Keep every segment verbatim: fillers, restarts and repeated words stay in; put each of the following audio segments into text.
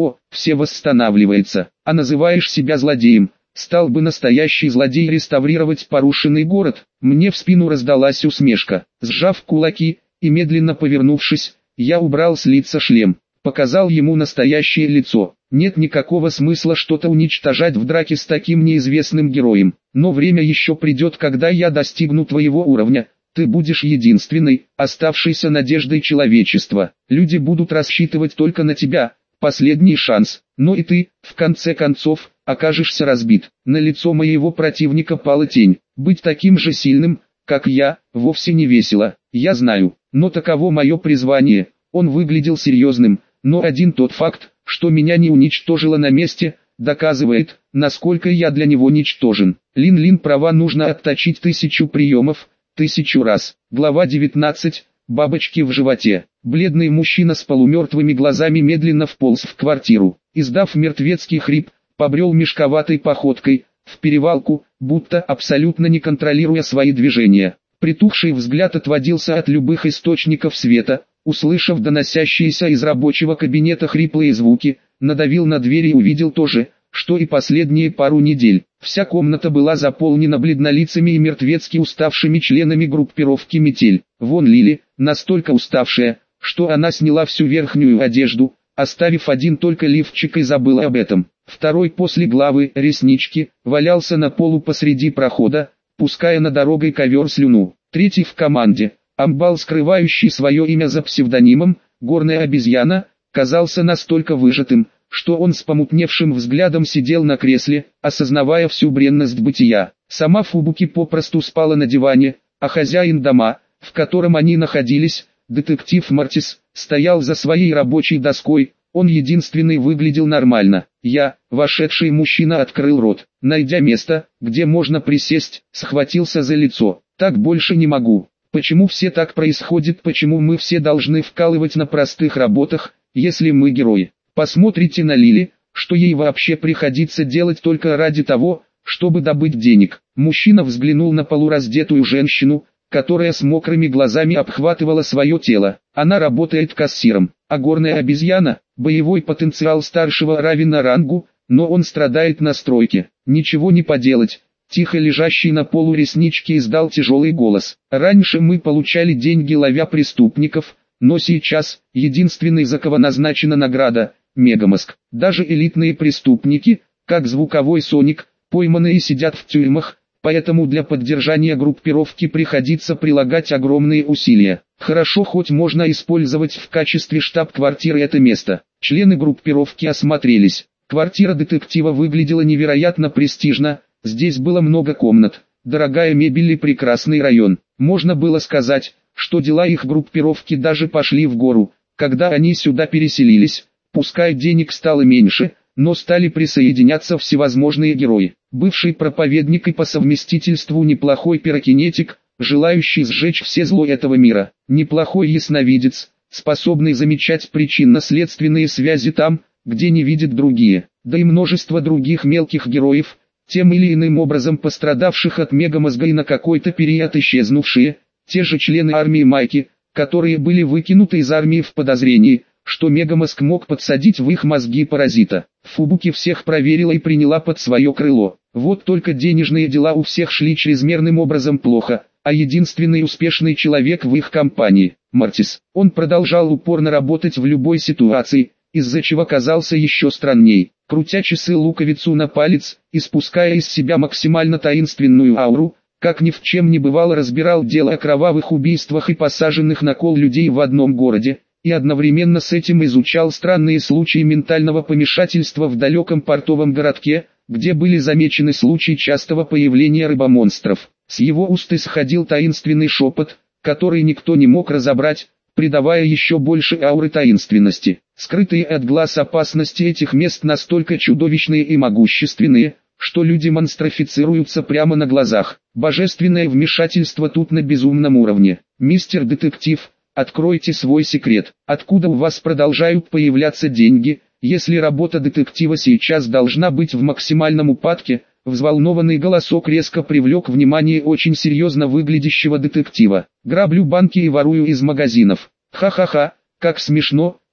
О, все восстанавливается, а называешь себя злодеем. Стал бы настоящий злодей реставрировать порушенный город. Мне в спину раздалась усмешка. Сжав кулаки и медленно повернувшись, я убрал с лица шлем. Показал ему настоящее лицо. Нет никакого смысла что-то уничтожать в драке с таким неизвестным героем. Но время еще придет, когда я достигну твоего уровня. Ты будешь единственной, оставшейся надеждой человечества. Люди будут рассчитывать только на тебя. Последний шанс. Но и ты, в конце концов, окажешься разбит. На лицо моего противника пала тень. Быть таким же сильным, как я, вовсе не весело. Я знаю, но таково мое призвание. Он выглядел серьезным, но один тот факт, что меня не уничтожило на месте, доказывает, насколько я для него ничтожен. Лин-Лин права, нужно отточить тысячу приемов, тысячу раз. Глава девятнадцать. Бабочки в животе. Бледный мужчина с полумертвыми глазами медленно вполз в квартиру. Издав мертвецкий хрип, побрел мешковатой походкой, в перевалку, будто абсолютно не контролируя свои движения. Притухший взгляд отводился от любых источников света. Услышав доносящиеся из рабочего кабинета хриплые звуки, надавил на дверь и увидел то же, что и последние пару недель. Вся комната была заполнена бледнолицами и мертвецки уставшими членами группировки «Метель». Вон Лили, настолько уставшая, что она сняла всю верхнюю одежду, оставив один только лифчик, и забыла об этом. Второй после главы, Реснички, валялся на полу посреди прохода, пуская на дорогой ковер слюну. Третий в команде, амбал, скрывающий свое имя за псевдонимом «Горная обезьяна», казался настолько выжатым, что он с помутневшим взглядом сидел на кресле, осознавая всю бренность бытия. Сама Фубуки попросту спала на диване, а хозяин дома, в котором они находились, детектив Мартис, стоял за своей рабочей доской. Он единственный выглядел нормально. Я, вошедший мужчина, открыл рот. Найдя место, где можно присесть, схватился за лицо. Так больше не могу. Почему все так происходит, почему мы все должны вкалывать на простых работах, если мы герои? Посмотрите на Лили, что ей вообще приходится делать только ради того, чтобы добыть денег. Мужчина взглянул на полураздетую женщину, которая с мокрыми глазами обхватывала свое тело. Она работает кассиром, а горная обезьяна, боевой потенциал старшего равен рангу, но он страдает на стройке. Ничего не поделать. Тихо лежащий на полу Реснички издал тяжелый голос. Раньше мы получали деньги, ловя преступников, но сейчас, единственный, за кого назначена награда, Мегамозг. Даже элитные преступники, как Звуковой Соник, пойманные сидят в тюрьмах, поэтому для поддержания группировки приходится прилагать огромные усилия. Хорошо, хоть можно использовать в качестве штаб-квартиры это место. Члены группировки осмотрелись. Квартира детектива выглядела невероятно престижно, здесь было много комнат, дорогая мебель и прекрасный район. Можно было сказать, что дела их группировки даже пошли в гору, когда они сюда переселились. Пускай денег стало меньше, но стали присоединяться всевозможные герои. Бывший проповедник и по совместительству неплохой пирокинетик, желающий сжечь все зло этого мира. Неплохой ясновидец, способный замечать причинно-следственные связи там, где не видят другие. Да и множество других мелких героев, тем или иным образом пострадавших от Мегамозга и на какой-то период исчезнувшие. Те же члены армии Майки, которые были выкинуты из армии в подозрении, что Мегамозг мог подсадить в их мозги паразита. Фубуки всех проверила и приняла под свое крыло. Вот только денежные дела у всех шли чрезмерным образом плохо, а единственный успешный человек в их компании – Мартис. Он продолжал упорно работать в любой ситуации, из-за чего казался еще странней. Крутя часы-луковицу на палец, испуская из себя максимально таинственную ауру, как ни в чем не бывало, разбирал дело о кровавых убийствах и посаженных на кол людей в одном городе, и одновременно с этим изучал странные случаи ментального помешательства в далеком портовом городке, где были замечены случаи частого появления рыбомонстров. С его уст исходил таинственный шепот, который никто не мог разобрать, придавая еще больше ауры таинственности. Скрытые от глаз опасности этих мест настолько чудовищные и могущественные, что люди монстрофицируются прямо на глазах. Божественное вмешательство тут на безумном уровне. Мистер детектив, откройте свой секрет. Откуда у вас продолжают появляться деньги, если работа детектива сейчас должна быть в максимальном упадке? Взволнованный голосок резко привлек внимание очень серьезно выглядящего детектива. Граблю банки и ворую из магазинов. Ха-ха-ха, как смешно,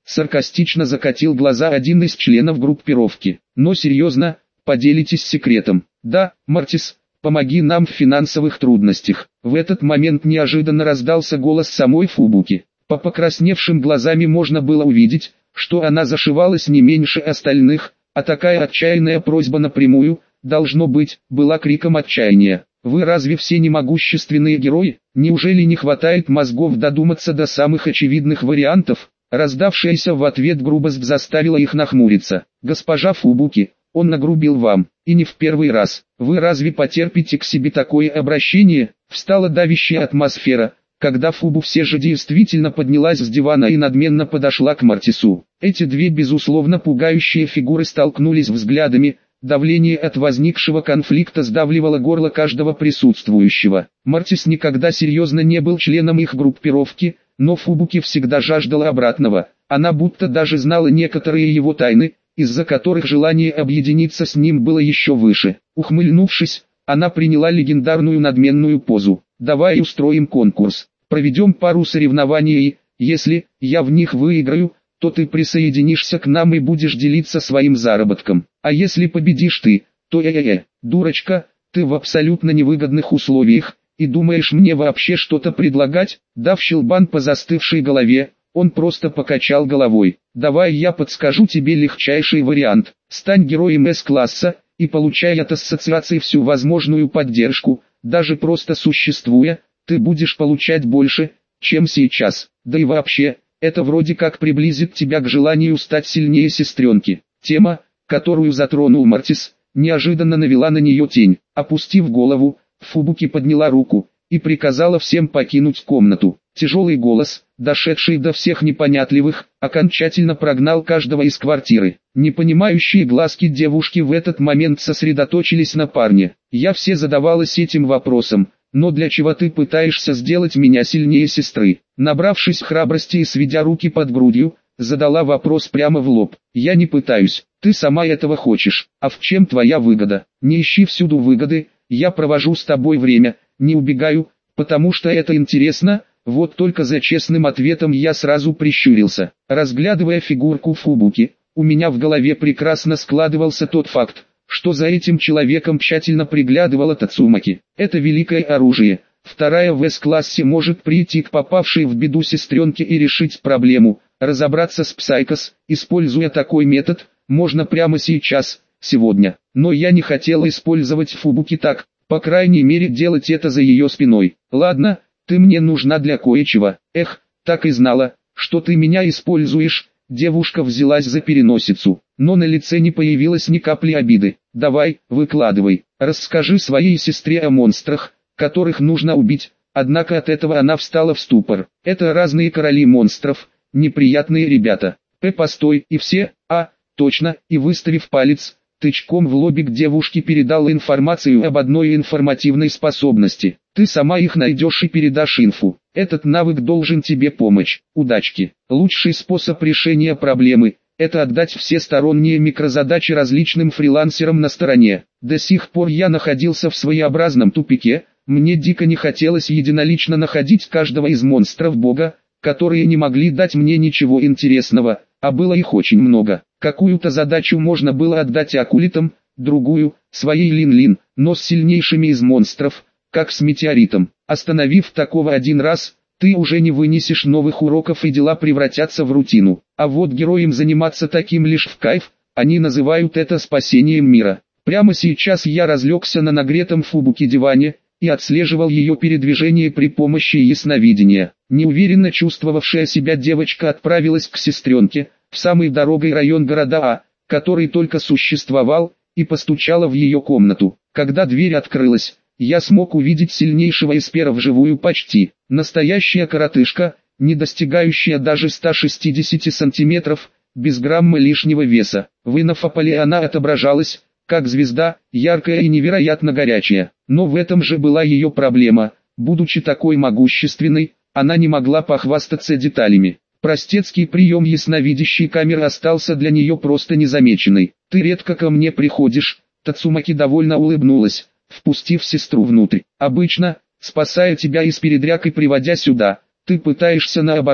Саркастично закатил глаза один из членов группировки. Но серьезно, поделитесь секретом. Да, Мортис, помоги нам в финансовых трудностях. В этот момент неожиданно раздался голос самой Фубуки. По покрасневшим глазами можно было увидеть, что она зашивалась не меньше остальных, а такая отчаянная просьба напрямую, должно быть, была криком отчаяния. Вы разве все не могущественные герои? Неужели не хватает мозгов додуматься до самых очевидных вариантов? Раздавшаяся в ответ грубость заставила их нахмуриться. Госпожа Фубуки, он нагрубил вам, и не в первый раз. Вы разве потерпите к себе такое обращение? Встала давящая атмосфера, когда Фубу все же действительно поднялась с дивана и надменно подошла к Мортису. Эти две безусловно пугающие фигуры столкнулись взглядами. Давление от возникшего конфликта сдавливало горло каждого присутствующего. Мортис никогда серьезно не был членом их группировки, но Фубуки всегда жаждала обратного. Она будто даже знала некоторые его тайны, из-за которых желание объединиться с ним было еще выше. Ухмыльнувшись, она приняла легендарную надменную позу. «Давай устроим конкурс, проведем пару соревнований и, если я в них выиграю, то ты присоединишься к нам и будешь делиться своим заработком. А если победишь ты, то я-я-я, дурочка, ты в абсолютно невыгодных условиях, и думаешь мне вообще что-то предлагать?» Дав щелбан по застывшей голове, он просто покачал головой. «Давай я подскажу тебе легчайший вариант. Стань героем С-класса, и получай от ассоциации всю возможную поддержку, даже просто существуя, ты будешь получать больше, чем сейчас. Да и вообще, это вроде как приблизит тебя к желанию стать сильнее сестренки». Тема, которую затронул Мортис, неожиданно навела на нее тень. Опустив голову, Фубуки подняла руку и приказала всем покинуть комнату. Тяжелый голос, дошедший до всех непонятливых, окончательно прогнал каждого из квартиры. Непонимающие глазки девушки в этот момент сосредоточились на парне. «Я все задавалась этим вопросом, но для чего ты пытаешься сделать меня сильнее сестры?» Набравшись храбрости и сведя руки под грудью, задала вопрос прямо в лоб. «Я не пытаюсь, ты сама этого хочешь. А в чем твоя выгода? Не ищи всюду выгоды, я провожу с тобой время, не убегаю, потому что это интересно». Вот только за честным ответом я сразу прищурился. Разглядывая фигурку Фубуки, у меня в голове прекрасно складывался тот факт, что за этим человеком тщательно приглядывала Тацумаки. Это великое оружие. Вторая в С-классе может прийти к попавшей в беду сестренке и решить проблему. Разобраться с Псайкос, используя такой метод, можно прямо сейчас, сегодня. Но я не хотел использовать Фубуки так, по крайней мере делать это за ее спиной. Ладно, ты мне нужна для кое-чего. Эх, так и знала, что ты меня используешь. Девушка взялась за переносицу, но на лице не появилось ни капли обиды. Давай, выкладывай, расскажи своей сестре о монстрах, которых нужно убить. Однако от этого она встала в ступор. Это разные короли монстров, неприятные ребята. П. Постой, и все, а, точно, и выставив палец, тычком в лобик девушки передал информацию об одной информативной способности. Ты сама их найдешь и передашь инфу. Этот навык должен тебе помочь. Удачки. Лучший способ решения проблемы – это отдать все сторонние микрозадачи различным фрилансерам на стороне. До сих пор я находился в своеобразном тупике, мне дико не хотелось единолично находить каждого из монстров бога, которые не могли дать мне ничего интересного, а было их очень много. Какую-то задачу можно было отдать акулитам, другую – своей Лин-Лин, но с сильнейшими из монстров, как с метеоритом. Остановив такого один раз, ты уже не вынесешь новых уроков и дела превратятся в рутину. А вот героям заниматься таким лишь в кайф, они называют это спасением мира. Прямо сейчас я разлегся на нагретом Фубуки диване и отслеживал ее передвижение при помощи ясновидения. Неуверенно чувствовавшая себя девочка отправилась к сестренке, в самый дорогой район города А, который только существовал, и постучала в ее комнату. Когда дверь открылась, я смог увидеть сильнейшего эспера вживую почти. Настоящая коротышка, не достигающая даже ста шестидесяти сантиметров, без грамма лишнего веса. В инфополе она отображалась, как звезда, яркая и невероятно горячая. Но в этом же была ее проблема. Будучи такой могущественной, она не могла похвастаться деталями. Простецкий прием ясновидящей камеры остался для нее просто незамеченный. «Ты редко ко мне приходишь», Тацумаки довольно улыбнулась, впустив сестру внутрь. «Обычно, спасая тебя из передряг и приводя сюда, ты пытаешься наоборот,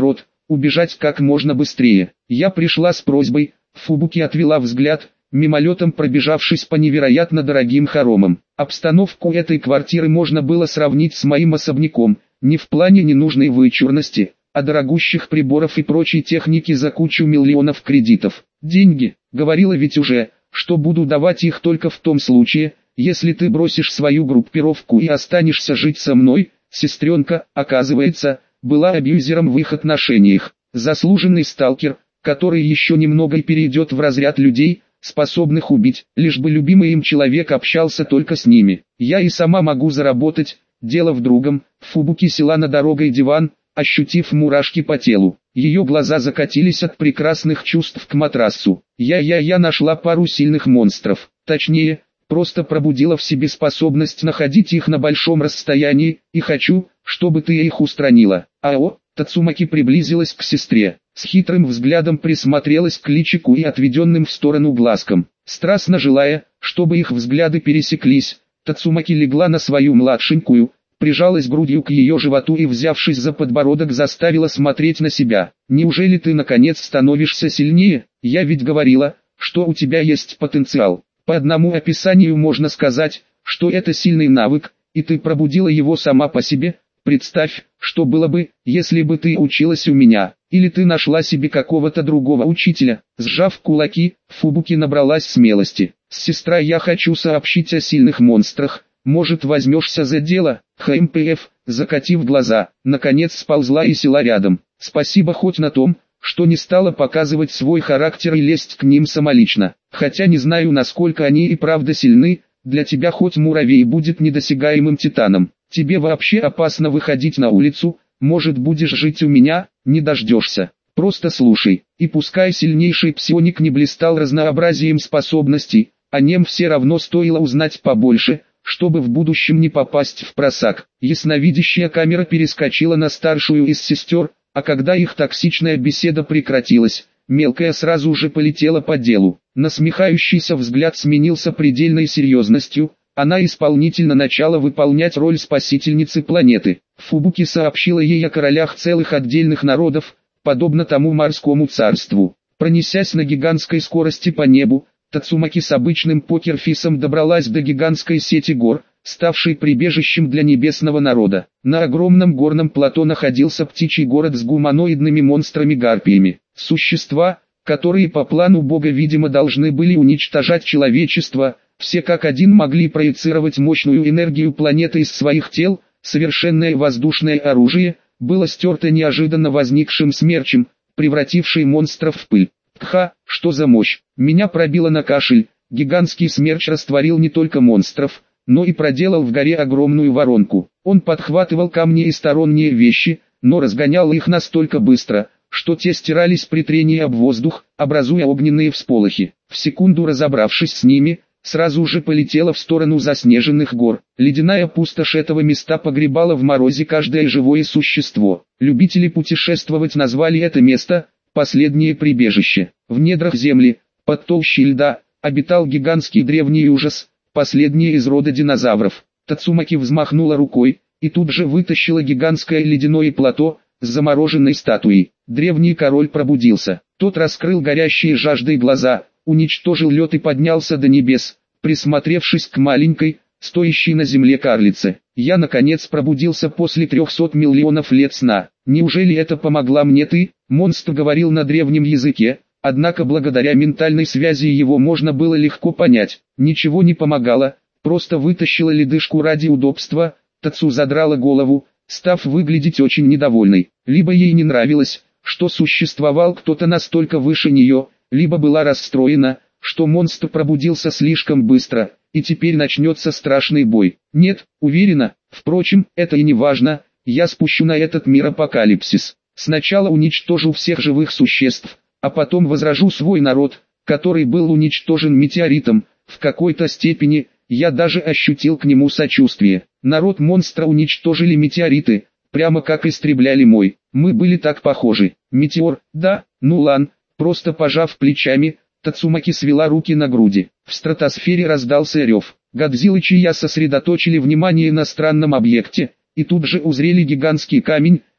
убежать как можно быстрее. Я пришла с просьбой, Фубуки отвела взгляд, мимолетом пробежавшись по невероятно дорогим хоромам. Обстановку этой квартиры можно было сравнить с моим особняком, не в плане ненужной вычурности, а дорогущих приборов и прочей техники за кучу миллионов кредитов. Деньги, говорила ведь уже, что буду давать их только в том случае, если ты бросишь свою группировку и останешься жить со мной. Сестренка, оказывается, была абьюзером в их отношениях. Заслуженный сталкер, который еще немного и перейдет в разряд людей, способных убить, лишь бы любимый им человек общался только с ними. Я и сама могу заработать, дело в другом. Фубуки села на дорогой диван, ощутив мурашки по телу. Ее глаза закатились от прекрасных чувств к матрасу. Я-я-я нашла пару сильных монстров. Точнее, просто пробудила в себе способность находить их на большом расстоянии, и хочу, чтобы ты их устранила. Ао, Тацумаки приблизилась к сестре, с хитрым взглядом присмотрелась к личику и отведенным в сторону глазкам. Страстно желая, чтобы их взгляды пересеклись, Тацумаки легла на свою младшенькую, прижалась грудью к ее животу и, взявшись за подбородок, заставила смотреть на себя. «Неужели ты наконец становишься сильнее? Я ведь говорила, что у тебя есть потенциал». По одному описанию можно сказать, что это сильный навык, и ты пробудила его сама по себе. Представь, что было бы, если бы ты училась у меня, или ты нашла себе какого-то другого учителя. Сжав кулаки, Фубуки набралась смелости. «Сестра, я хочу сообщить о сильных монстрах, может возьмешься за дело?» ХМПФ, закатив глаза, наконец сползла и села рядом. «Спасибо хоть на том, что не стала показывать свой характер и лезть к ним самолично. Хотя не знаю, насколько они и правда сильны, для тебя хоть муравей будет недосягаемым титаном. Тебе вообще опасно выходить на улицу, может будешь жить у меня, не дождешься. Просто слушай». И пускай сильнейший псионик не блистал разнообразием способностей, о нем все равно стоило узнать побольше, чтобы в будущем не попасть в просак. Ясновидящая камера перескочила на старшую из сестер, а когда их токсичная беседа прекратилась, мелкая сразу же полетела по делу. Насмехающийся взгляд сменился предельной серьезностью, она исполнительно начала выполнять роль спасительницы планеты. Фубуки сообщила ей о королях целых отдельных народов, подобно тому морскому царству. Пронесясь на гигантской скорости по небу, Тацумаки с обычным покерфисом добралась до гигантской сети гор, ставшей прибежищем для небесного народа. На огромном горном плато находился птичий город с гуманоидными монстрами-гарпиями. Существа, которые по плану Бога видимо должны были уничтожать человечество, все как один могли проецировать мощную энергию планеты из своих тел. Совершенное воздушное оружие было стерто неожиданно возникшим смерчем, превративший монстров в пыль. Кха, что за мощь! Меня пробило на кашель. Гигантский смерч растворил не только монстров, но и проделал в горе огромную воронку. Он подхватывал камни и сторонние вещи, но разгонял их настолько быстро, что те стирались при трении об воздух, образуя огненные всполохи. В секунду разобравшись с ними, сразу же полетела в сторону заснеженных гор. Ледяная пустошь этого места погребала в морозе каждое живое существо. Любители путешествовать назвали это место «последнее прибежище». В недрах земли, под толщей льда, обитал гигантский древний ужас, последний из рода динозавров. Тацумаки взмахнула рукой, и тут же вытащила гигантское ледяное плато с замороженной статуей. Древний король пробудился. Тот раскрыл горящие жаждой глаза, уничтожил лед и поднялся до небес, присмотревшись к маленькой, стоящей на земле карлице. Я наконец пробудился после трехсот миллионов лет сна. Неужели это помогла мне ты? Монстр говорил на древнем языке, однако благодаря ментальной связи его можно было легко понять. Ничего не помогало, просто вытащила ледышку ради удобства. Тацу задрала голову, став выглядеть очень недовольной. Либо ей не нравилось, что существовал кто-то настолько выше нее, либо была расстроена, что монстр пробудился слишком быстро, и теперь начнется страшный бой. Нет, уверена, впрочем, это и не важно, я спущу на этот мир апокалипсис. Сначала уничтожу всех живых существ, а потом возрожу свой народ, который был уничтожен метеоритом. В какой-то степени, я даже ощутил к нему сочувствие. Народ монстра уничтожили метеориты, прямо как истребляли мой. Мы были так похожи. Метеор, да, ну лан, просто пожав плечами, Тацумаки свела руки на груди. В стратосфере раздался рев. Годзилла и Чия сосредоточили внимание на странном объекте, и тут же узрели гигантский камень,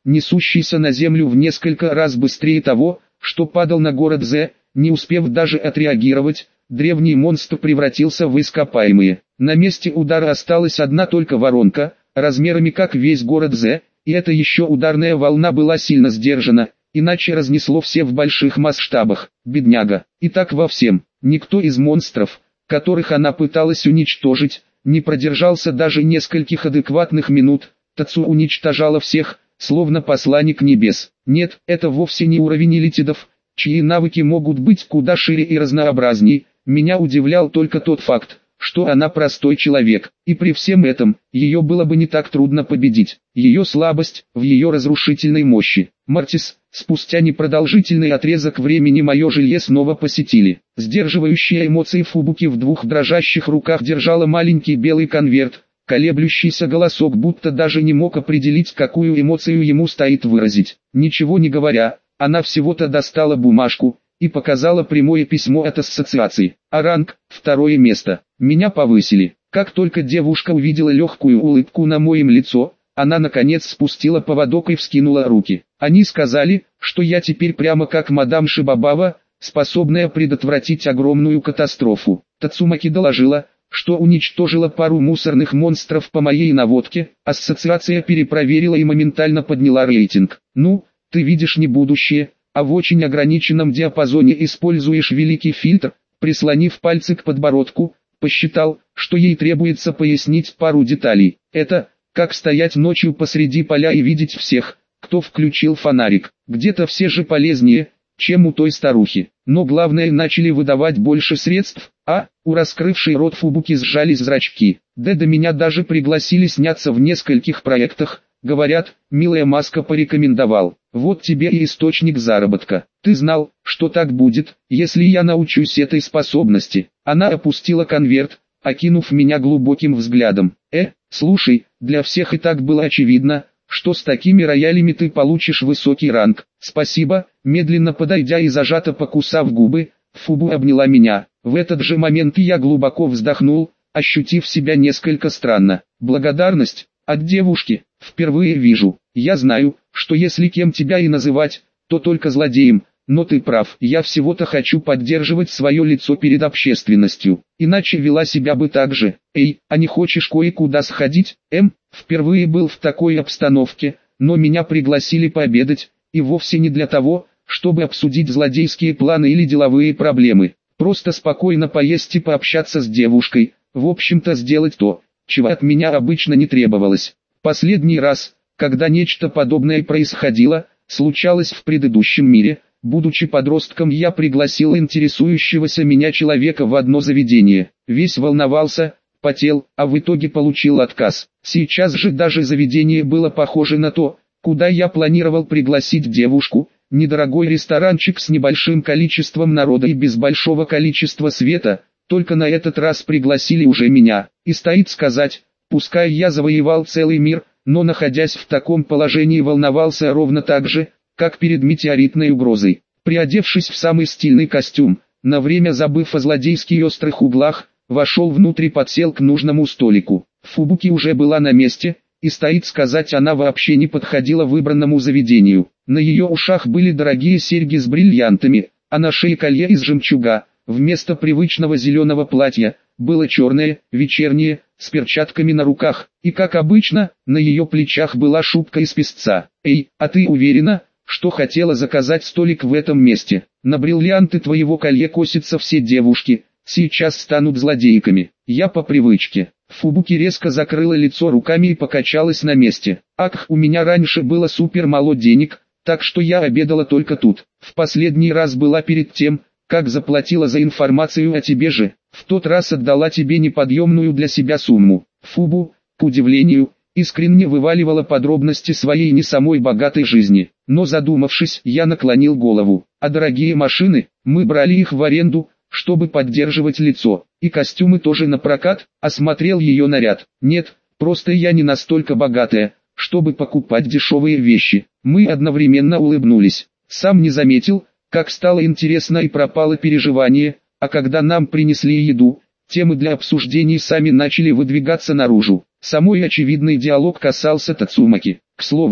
несущийся на землю в несколько раз быстрее того, что падал на город З, не успев даже отреагировать, древний монстр превратился в ископаемые. На месте удара осталась одна только воронка, размерами как весь город З, и эта еще ударная волна была сильно сдержана, иначе разнесло все в больших масштабах. Бедняга. И так во всем. Никто из монстров, которых она пыталась уничтожить, не продержался даже нескольких адекватных минут. Тацу уничтожала всех, словно посланник небес. Нет, это вовсе не уровень элитидов, чьи навыки могут быть куда шире и разнообразней. Меня удивлял только тот факт, что она простой человек, и при всем этом, ее было бы не так трудно победить. Ее слабость в ее разрушительной мощи. Мартис, спустя непродолжительный отрезок времени мое жилье снова посетили. Сдерживающая эмоции Фубуки в двух дрожащих руках держала маленький белый конверт. Колеблющийся голосок будто даже не мог определить, какую эмоцию ему стоит выразить. Ничего не говоря, она всего-то достала бумажку и показала прямое письмо от ассоциации. А ранг – второе место. Меня повысили. Как только девушка увидела легкую улыбку на моем лицо, она наконец спустила поводок и вскинула руки. Они сказали, что я теперь прямо как мадам Шибабава, способная предотвратить огромную катастрофу. Тацумаки доложила, что уничтожила пару мусорных монстров по моей наводке. Ассоциация перепроверила и моментально подняла рейтинг. Ну, ты видишь не будущее, а в очень ограниченном диапазоне используешь великий фильтр. Прислонив пальцы к подбородку, посчитал, что ей требуется пояснить пару деталей. Это, как стоять ночью посреди поля и видеть всех, кто включил фонарик. Где-то все же полезнее, чем у той старухи. Но главное, начали выдавать больше средств, а, у раскрывшей рот Фубуки сжались зрачки. Да до меня даже пригласили сняться в нескольких проектах. Говорят, милая Маска порекомендовал. Вот тебе и источник заработка. Ты знал, что так будет, если я научусь этой способности. Она опустила конверт, окинув меня глубоким взглядом. Э, слушай, для всех и так было очевидно, что с такими роялями ты получишь высокий ранг. Спасибо. Медленно подойдя и зажато покусав губы, Фубу обняла меня. В этот же момент я глубоко вздохнул, ощутив себя несколько странно. Благодарность от девушки. Впервые вижу. Я знаю, что если кем тебя и называть, то только злодеем. Но ты прав, я всего-то хочу поддерживать свое лицо перед общественностью. Иначе вела себя бы так же. Эй, а не хочешь кое-куда сходить? Эм, впервые был в такой обстановке, но меня пригласили пообедать, и вовсе не для того, чтобы обсудить злодейские планы или деловые проблемы. Просто спокойно поесть и пообщаться с девушкой. В общем-то сделать то, чего от меня обычно не требовалось. Последний раз, когда нечто подобное происходило, случалось в предыдущем мире. Будучи подростком, я пригласил интересующегося меня человека в одно заведение. Весь волновался, потел, а в итоге получил отказ. Сейчас же даже заведение было похоже на то, куда я планировал пригласить девушку. Недорогой ресторанчик с небольшим количеством народа и без большого количества света. Только на этот раз пригласили уже меня. И стоит сказать, пускай я завоевал целый мир, но находясь в таком положении волновался ровно так же, как перед метеоритной угрозой. Приодевшись в самый стильный костюм, на время забыв о злодейских острых углах, вошел внутрь и подсел к нужному столику. Фубуки уже была на месте, и стоит сказать, она вообще не подходила выбранному заведению. На ее ушах были дорогие серьги с бриллиантами, а на шее колье из жемчуга. Вместо привычного зеленого платья, было черное, вечернее, с перчатками на руках, и как обычно, на ее плечах была шубка из песца. «Эй, а ты уверена, что хотела заказать столик в этом месте? На бриллианты твоего колье косятся все девушки, сейчас станут злодейками». Я по привычке. Фубуки резко закрыла лицо руками и покачалась на месте. «Ах, у меня раньше было супер мало денег, так что я обедала только тут. В последний раз была перед тем, как заплатила за информацию о тебе же. В тот раз отдала тебе неподъемную для себя сумму». Фубу, к удивлению, искренне вываливала подробности своей не самой богатой жизни. Но задумавшись, я наклонил голову. «А дорогие машины, мы брали их в аренду, чтобы поддерживать лицо. И костюмы тоже на прокат?» Осмотрел ее наряд. «Нет, просто я не настолько богатая, чтобы покупать дешевые вещи». Мы одновременно улыбнулись. Сам не заметил, как стало интересно и пропало переживание, а когда нам принесли еду, темы для обсуждений сами начали выдвигаться наружу. Самой очевидный диалог касался Тацумаки. К слову,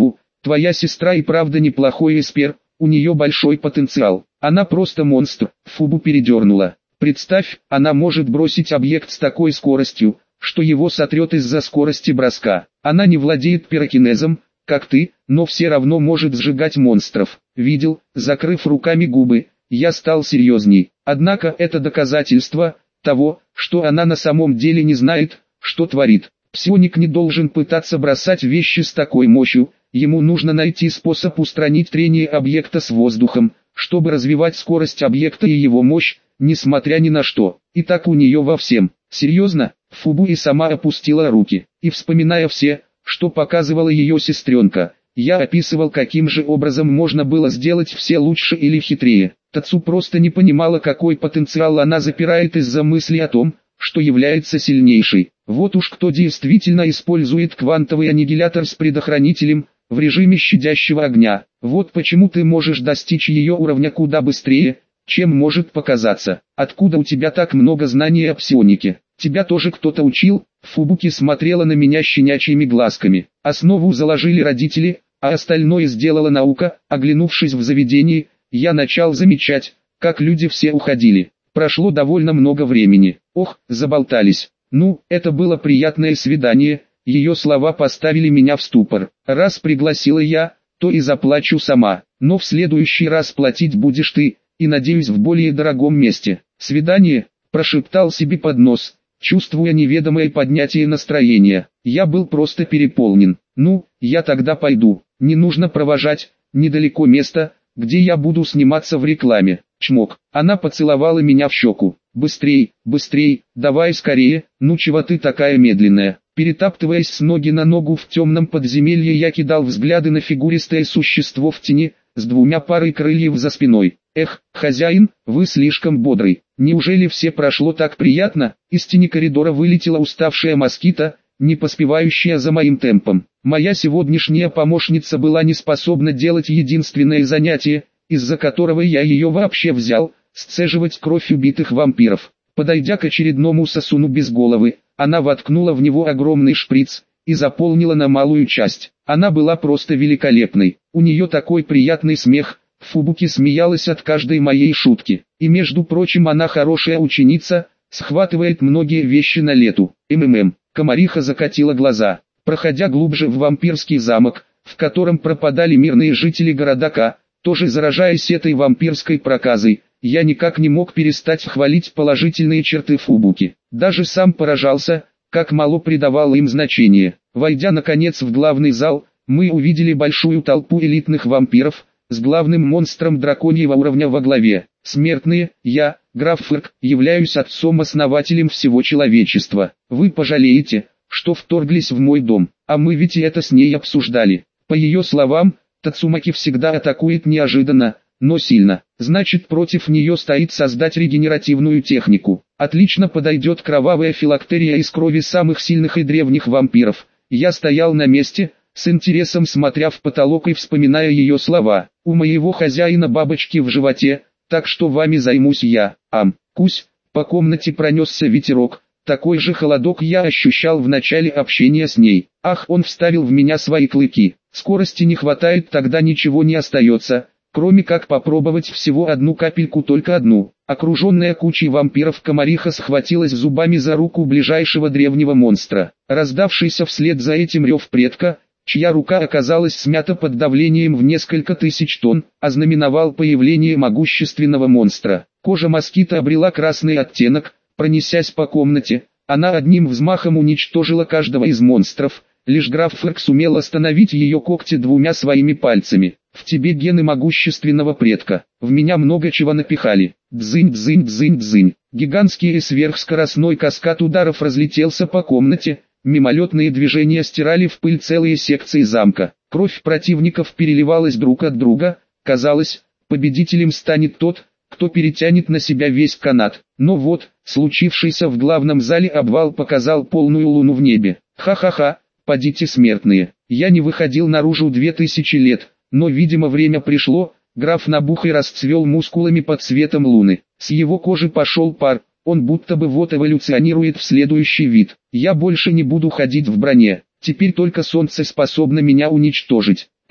Твоя сестра и правда неплохой эспер, у нее большой потенциал. Она просто монстр. Фубу передернула. Представь, она может бросить объект с такой скоростью, что его сотрет из-за скорости броска. Она не владеет пирокинезом, как ты, но все равно может сжигать монстров. Видел, закрыв руками губы, я стал серьезней. Однако это доказательство того, что она на самом деле не знает, что творит. Псионик не должен пытаться бросать вещи с такой мощью, ему нужно найти способ устранить трение объекта с воздухом, чтобы развивать скорость объекта и его мощь, несмотря ни на что. И так у нее во всем. Серьезно? Фубу и сама опустила руки. И вспоминая все, что показывала ее сестренка, я описывал, каким же образом можно было сделать все лучше или хитрее. Тацу просто не понимала, какой потенциал она запирает из-за мысли о том, что является сильнейшей. Вот уж кто действительно использует квантовый аннигилятор с предохранителем, в режиме щадящего огня. Вот почему ты можешь достичь ее уровня куда быстрее, чем может показаться. Откуда у тебя так много знаний о псионике? Тебя тоже кто-то учил? Фубуки смотрела на меня щенячьими глазками. Основу заложили родители, а остальное сделала наука. Оглянувшись в заведении, я начал замечать, как люди все уходили. Прошло довольно много времени. Ох, заболтались. Ну, это было приятное свидание. Ее слова поставили меня в ступор. Раз пригласила я, то и заплачу сама. Но в следующий раз платить будешь ты, и надеюсь в более дорогом месте. Свидание, прошептал себе под нос, чувствуя неведомое поднятие настроения. Я был просто переполнен. Ну, я тогда пойду. Не нужно провожать, недалеко место, где я буду сниматься в рекламе. Чмок. Она поцеловала меня в щеку. Быстрей, быстрей, давай скорее, ну чего ты такая медленная? Перетаптываясь с ноги на ногу в темном подземелье, я кидал взгляды на фигуристое существо в тени, с двумя парой крыльев за спиной. Эх, хозяин, вы слишком бодрый. Неужели все прошло так приятно? Из тени коридора вылетела уставшая москита, не поспевающая за моим темпом. Моя сегодняшняя помощница была не способна делать единственное занятие, из-за которого я ее вообще взял, сцеживать кровь убитых вампиров. Подойдя к очередному сосуну без головы, она воткнула в него огромный шприц и заполнила на малую часть. Она была просто великолепной. У нее такой приятный смех. Фубуки смеялась от каждой моей шутки. И между прочим, она хорошая ученица, схватывает многие вещи на лету. МММ. Комариха закатила глаза. Проходя глубже в вампирский замок, в котором пропадали мирные жители города, тоже заражаясь этой вампирской проказой, я никак не мог перестать хвалить положительные черты Фубуки. Даже сам поражался, как мало придавал им значения. Войдя наконец в главный зал, мы увидели большую толпу элитных вампиров, с главным монстром драконьего уровня во главе. Смертные, я, граф Фырк, являюсь отцом-основателем всего человечества. Вы пожалеете, что вторглись в мой дом, а мы ведь и это с ней обсуждали. По ее словам, Тацумаки всегда атакует неожиданно, но сильно. Значит, против нее стоит создать регенеративную технику. Отлично подойдет кровавая филактерия из крови самых сильных и древних вампиров. Я стоял на месте, с интересом смотря в потолок и вспоминая ее слова. У моего хозяина бабочки в животе, так что вами займусь я. Ам, кусь, по комнате пронесся ветерок. Такой же холодок я ощущал в начале общения с ней. Ах, он вставил в меня свои клыки. Скорости не хватает, тогда ничего не остается, кроме как попробовать всего одну капельку, только одну. Окруженная кучей вампиров, комариха схватилась зубами за руку ближайшего древнего монстра. Раздавшийся вслед за этим рев предка, чья рука оказалась смята под давлением в несколько тысяч тонн, ознаменовал появление могущественного монстра. Кожа москита обрела красный оттенок, пронесясь по комнате, она одним взмахом уничтожила каждого из монстров. Лишь граф Фырк сумел остановить ее когти двумя своими пальцами. В тебе гены могущественного предка. В меня много чего напихали. Дзынь-дзынь-дзынь-дзынь. Гигантский и сверхскоростной каскад ударов разлетелся по комнате. Мимолетные движения стирали в пыль целые секции замка. Кровь противников переливалась друг от друга. Казалось, победителем станет тот, кто перетянет на себя весь канат. Но вот, случившийся в главном зале обвал показал полную луну в небе. Ха-ха-ха. Подите, смертные, я не выходил наружу две тысячи лет, но видимо время пришло. Граф набух и расцвел мускулами под светом луны. С его кожи пошел пар, он будто бы вот эволюционирует в следующий вид. Я больше не буду ходить в броне, теперь только солнце способно меня уничтожить.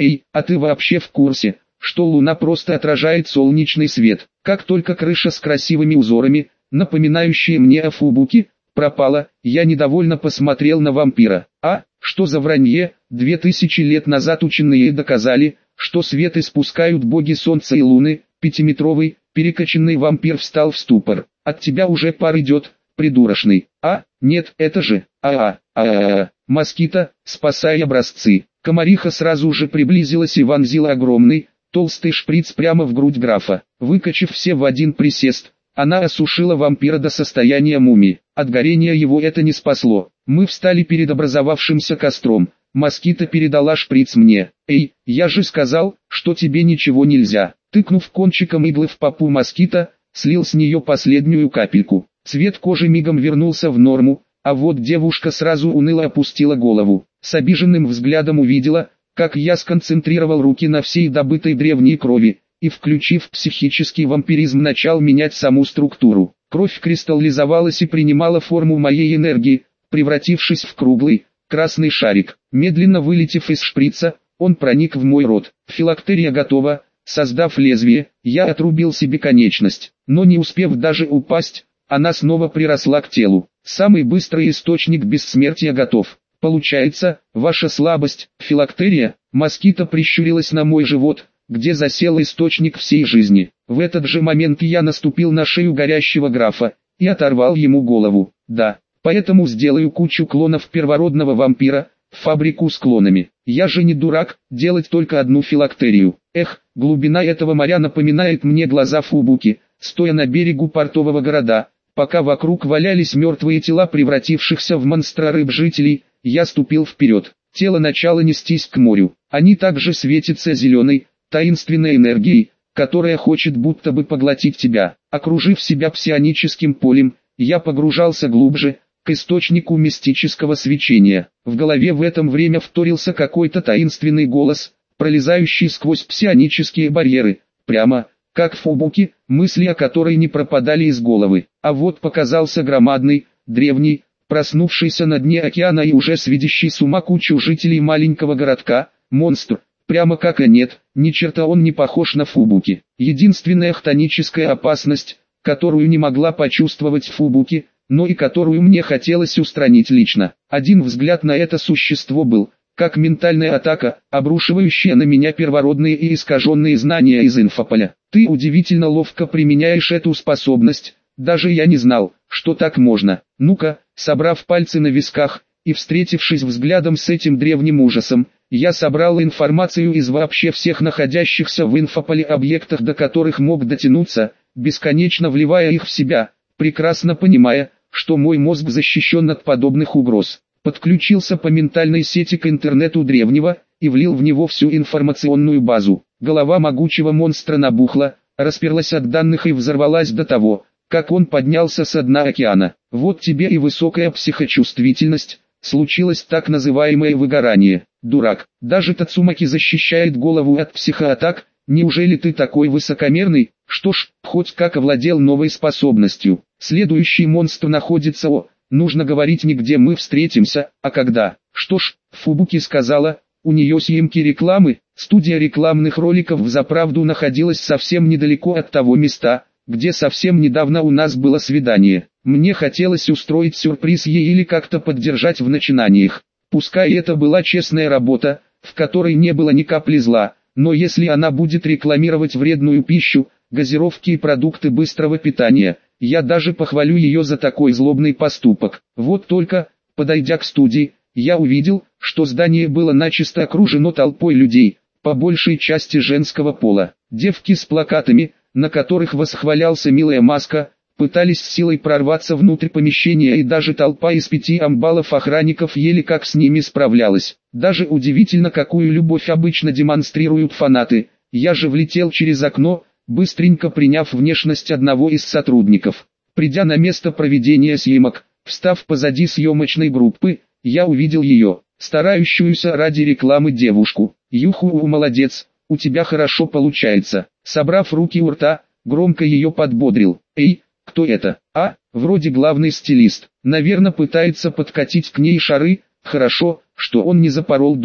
Эй, а ты вообще в курсе, что Луна просто отражает солнечный свет? Как только крыша с красивыми узорами, напоминающая мне о Фубуке, пропала, я недовольно посмотрел на вампира. А, что за вранье? Две тысячи лет назад ученые доказали, что свет испускают боги Солнца и Луны. Пятиметровый, перекачанный вампир встал в ступор. От тебя уже пар идет, придурочный. А, нет, это же, а-а, а-а-а, москита, спасай образцы. Комариха сразу же приблизилась и вонзила огромный, толстый шприц прямо в грудь графа. Выкачив все в один присест, она осушила вампира до состояния мумии. От горения его это не спасло. Мы встали перед образовавшимся костром. Москита передала шприц мне. «Эй, я же сказал, что тебе ничего нельзя». Тыкнув кончиком иглы в попу москита, слил с нее последнюю капельку. Цвет кожи мигом вернулся в норму, а вот девушка сразу уныло опустила голову. С обиженным взглядом увидела, как я сконцентрировал руки на всей добытой древней крови, и, включив психический вампиризм, начал менять саму структуру. Кровь кристаллизовалась и принимала форму моей энергии, превратившись в круглый, красный шарик. Медленно вылетев из шприца, он проник в мой рот. Филактерия готова. Создав лезвие, я отрубил себе конечность, но не успев даже упасть, она снова приросла к телу. Самый быстрый источник бессмертия готов. Получается, ваша слабость, филактерия. Москита прищурилась на мой живот, где засел источник всей жизни. В этот же момент я наступил на шею горящего графа и оторвал ему голову. Да, поэтому сделаю кучу клонов первородного вампира, фабрику с клонами. Я же не дурак, делать только одну филактерию. Эх, глубина этого моря напоминает мне глаза Фубуки, стоя на берегу портового города, пока вокруг валялись мертвые тела превратившихся в монстра рыб-жителей, я ступил вперед. Тело начало нестись к морю. Они также светятся зеленой, таинственной энергией, которая хочет будто бы поглотить тебя. Окружив себя псионическим полем, я погружался глубже, к источнику мистического свечения. В голове в это время вторился какой-то таинственный голос, пролезающий сквозь псионические барьеры, прямо, как в Фубуке, мысли о которой не пропадали из головы. А вот показался громадный, древний, проснувшийся на дне океана и уже сведящий с ума кучу жителей маленького городка, монстр. Прямо как и нет, ни черта он не похож на Фубуки. Единственная хтоническая опасность, которую не могла почувствовать Фубуки, но и которую мне хотелось устранить лично. Один взгляд на это существо был, как ментальная атака, обрушивающая на меня первородные и искаженные знания из инфополя. Ты удивительно ловко применяешь эту способность, даже я не знал, что так можно. Ну-ка, собрав пальцы на висках и встретившись взглядом с этим древним ужасом, я собрал информацию из вообще всех находящихся в инфополе объектах, до которых мог дотянуться, бесконечно вливая их в себя, прекрасно понимая, что мой мозг защищен от подобных угроз. Подключился по ментальной сети к интернету древнего и влил в него всю информационную базу. Голова могучего монстра набухла, расперлась от данных и взорвалась до того, как он поднялся со дна океана. Вот тебе и высокая психочувствительность, случилось так называемое выгорание. Дурак, даже Тацумаки защищает голову от психоатак. Неужели ты такой высокомерный? Что ж, хоть как овладел новой способностью. Следующий монстр находится о... Нужно говорить не где мы встретимся, а когда. Что ж, Фубуки сказала, у нее съемки рекламы. Студия рекламных роликов взаправду находилась совсем недалеко от того места, где совсем недавно у нас было свидание. Мне хотелось устроить сюрприз ей или как-то поддержать в начинаниях. Пускай это была честная работа, в которой не было ни капли зла, но если она будет рекламировать вредную пищу, газировки и продукты быстрого питания, я даже похвалю ее за такой злобный поступок. Вот только, подойдя к студии, я увидел, что здание было начисто окружено толпой людей, по большей части женского пола. Девки с плакатами, на которых восхвалялся милая маска, пытались с силой прорваться внутрь помещения, и даже толпа из пяти амбалов охранников еле как с ними справлялась. Даже удивительно, какую любовь обычно демонстрируют фанаты. Я же влетел через окно, быстренько приняв внешность одного из сотрудников. Придя на место проведения съемок, встав позади съемочной группы, я увидел ее, старающуюся ради рекламы девушку. «Юху, молодец, у тебя хорошо получается». Собрав руки у рта, громко ее подбодрил. «Эй, кто это? А, вроде главный стилист. Наверное, пытается подкатить к ней шары. Хорошо, что он не запорол дубль.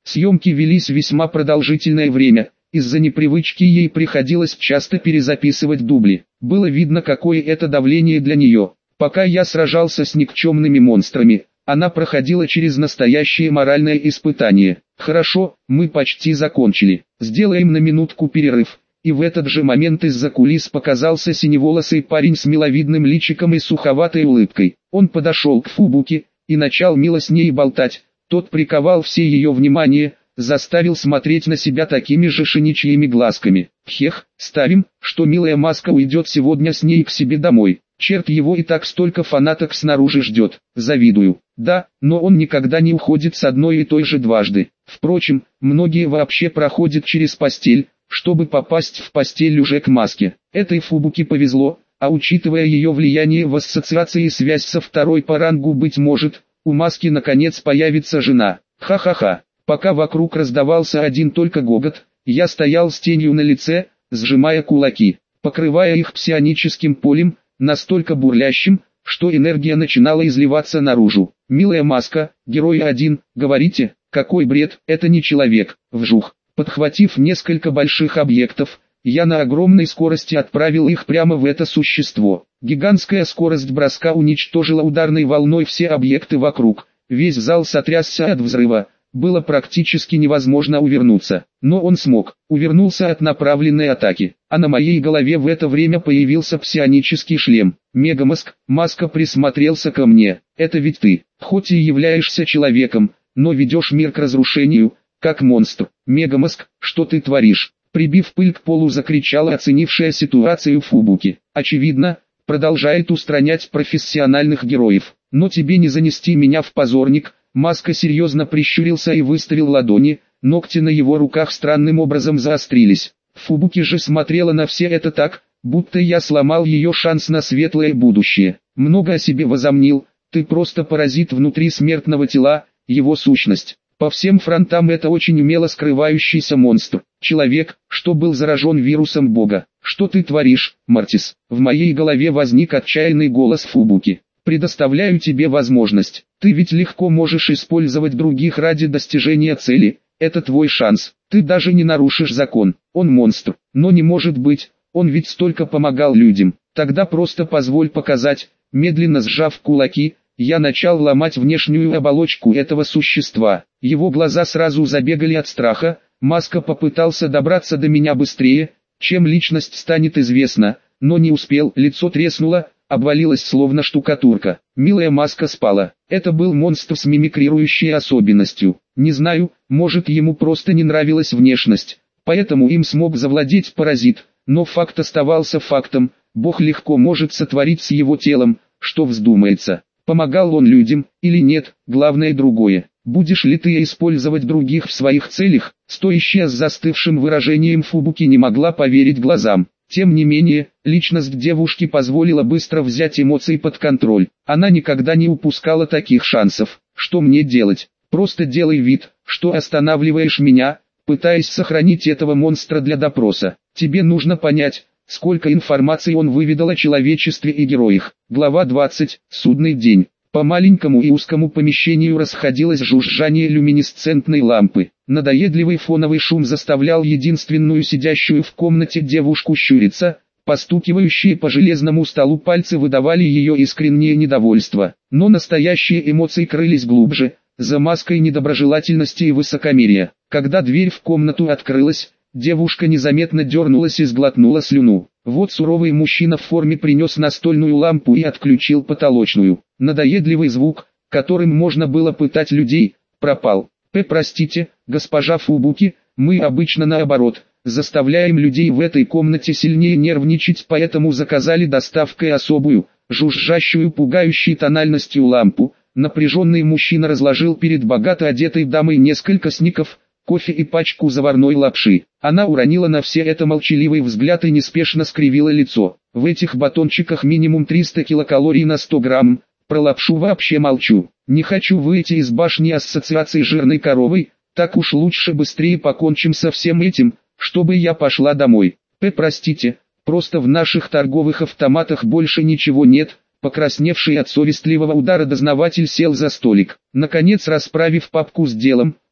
Съемки велись весьма продолжительное время. Из-за непривычки ей приходилось часто перезаписывать дубли. Было видно, какое это давление для нее. Пока я сражался с никчемными монстрами, она проходила через настоящее моральное испытание. Хорошо, мы почти закончили. Сделаем на минутку перерыв. И в этот же момент из-за кулис показался синеволосый парень с миловидным личиком и суховатой улыбкой. Он подошел к Фубуки и начал мило с ней болтать. Тот приковал все ее внимание, заставил смотреть на себя такими же шиничьими глазками. Хех, ставим, что милая Маска уйдет сегодня с ней к себе домой. Черт его и так столько фанаток снаружи ждет. Завидую. Да, но он никогда не уходит с одной и той же дважды. Впрочем, многие вообще проходят через постель, чтобы попасть в постель уже к Маске. Этой Фубуке повезло, а учитывая ее влияние в ассоциации и связь со второй по рангу, быть может, у Маски наконец появится жена. Ха-ха-ха. Пока вокруг раздавался один только гогот, я стоял с тенью на лице, сжимая кулаки, покрывая их псионическим полем, настолько бурлящим, что энергия начинала изливаться наружу. «Милая Маска, герой один, говорите, какой бред, это не человек, вжух». Подхватив несколько больших объектов, я на огромной скорости отправил их прямо в это существо. Гигантская скорость броска уничтожила ударной волной все объекты вокруг. Весь зал сотрясся от взрыва. Было практически невозможно увернуться. Но он смог. Увернулся от направленной атаки. А на моей голове в это время появился псионический шлем. Мегамаск, Маска присмотрелся ко мне. Это ведь ты, хоть и являешься человеком, но ведешь мир к разрушению, как монстр. Мегамаск, что ты творишь? Прибив пыль к полу, закричала оценившая ситуацию Фубуки. Очевидно, продолжает устранять профессиональных героев. Но тебе не занести меня в позорник. Маска серьезно прищурился и выставил ладони, ногти на его руках странным образом заострились. Фубуки же смотрела на все это так, будто я сломал ее шанс на светлое будущее. Много о себе возомнил, ты просто паразит внутри смертного тела, его сущность. По всем фронтам это очень умело скрывающийся монстр. Человек, что был заражен вирусом Бога. Что ты творишь, Мартис? В моей голове возник отчаянный голос Фубуки. Предоставляю тебе возможность. Ты ведь легко можешь использовать других ради достижения цели. Это твой шанс. Ты даже не нарушишь закон. Он монстр. Но не может быть. Он ведь столько помогал людям. Тогда просто позволь показать. Медленно сжав кулаки, я начал ломать внешнюю оболочку этого существа. Его глаза сразу забегали от страха. Маска попытался добраться до меня быстрее, чем личность станет известна, но не успел. Лицо треснуло, обвалилась словно штукатурка. Милая Маска спала. Это был монстр с мимикрирующей особенностью. Не знаю, может ему просто не нравилась внешность, поэтому им смог завладеть паразит. Но факт оставался фактом. Бог легко может сотворить с его телом, что вздумается. Помогал он людям или нет, главное другое. Будешь ли ты использовать других в своих целях? Стоящая с застывшим выражением Фубуки не могла поверить глазам. Тем не менее, личность девушки позволила быстро взять эмоции под контроль. Она никогда не упускала таких шансов. Что мне делать? Просто делай вид, что останавливаешь меня, пытаясь сохранить этого монстра для допроса. Тебе нужно понять, сколько информации он выведал о человечестве и героях. Глава двадцать. Судный день. По маленькому и узкому помещению расходилось жужжание люминесцентной лампы. Надоедливый фоновый шум заставлял единственную сидящую в комнате девушку щуриться. Постукивающие по железному столу пальцы выдавали ее искреннее недовольство. Но настоящие эмоции крылись глубже, за маской недоброжелательности и высокомерия. Когда дверь в комнату открылась, девушка незаметно дернулась и сглотнула слюну. Вот суровый мужчина в форме принес настольную лампу и отключил потолочную. Надоедливый звук, которым можно было пытать людей, пропал. П. Простите, госпожа Фубуки, мы обычно наоборот, заставляем людей в этой комнате сильнее нервничать, поэтому заказали доставкой особую, жужжащую пугающей тональностью лампу. Напряженный мужчина разложил перед богато одетой дамой несколько сников, кофе и пачку заварной лапши. Она уронила на все это молчаливый взгляд и неспешно скривила лицо. В этих батончиках минимум триста килокалорий на сто грамм, про лапшу вообще молчу. Не хочу выйти из башни ассоциации жирной коровой, так уж лучше быстрее покончим со всем этим, чтобы я пошла домой. П. Простите, просто в наших торговых автоматах больше ничего нет. Покрасневший от совестливого удара дознаватель сел за столик. Наконец, расправив папку с делом,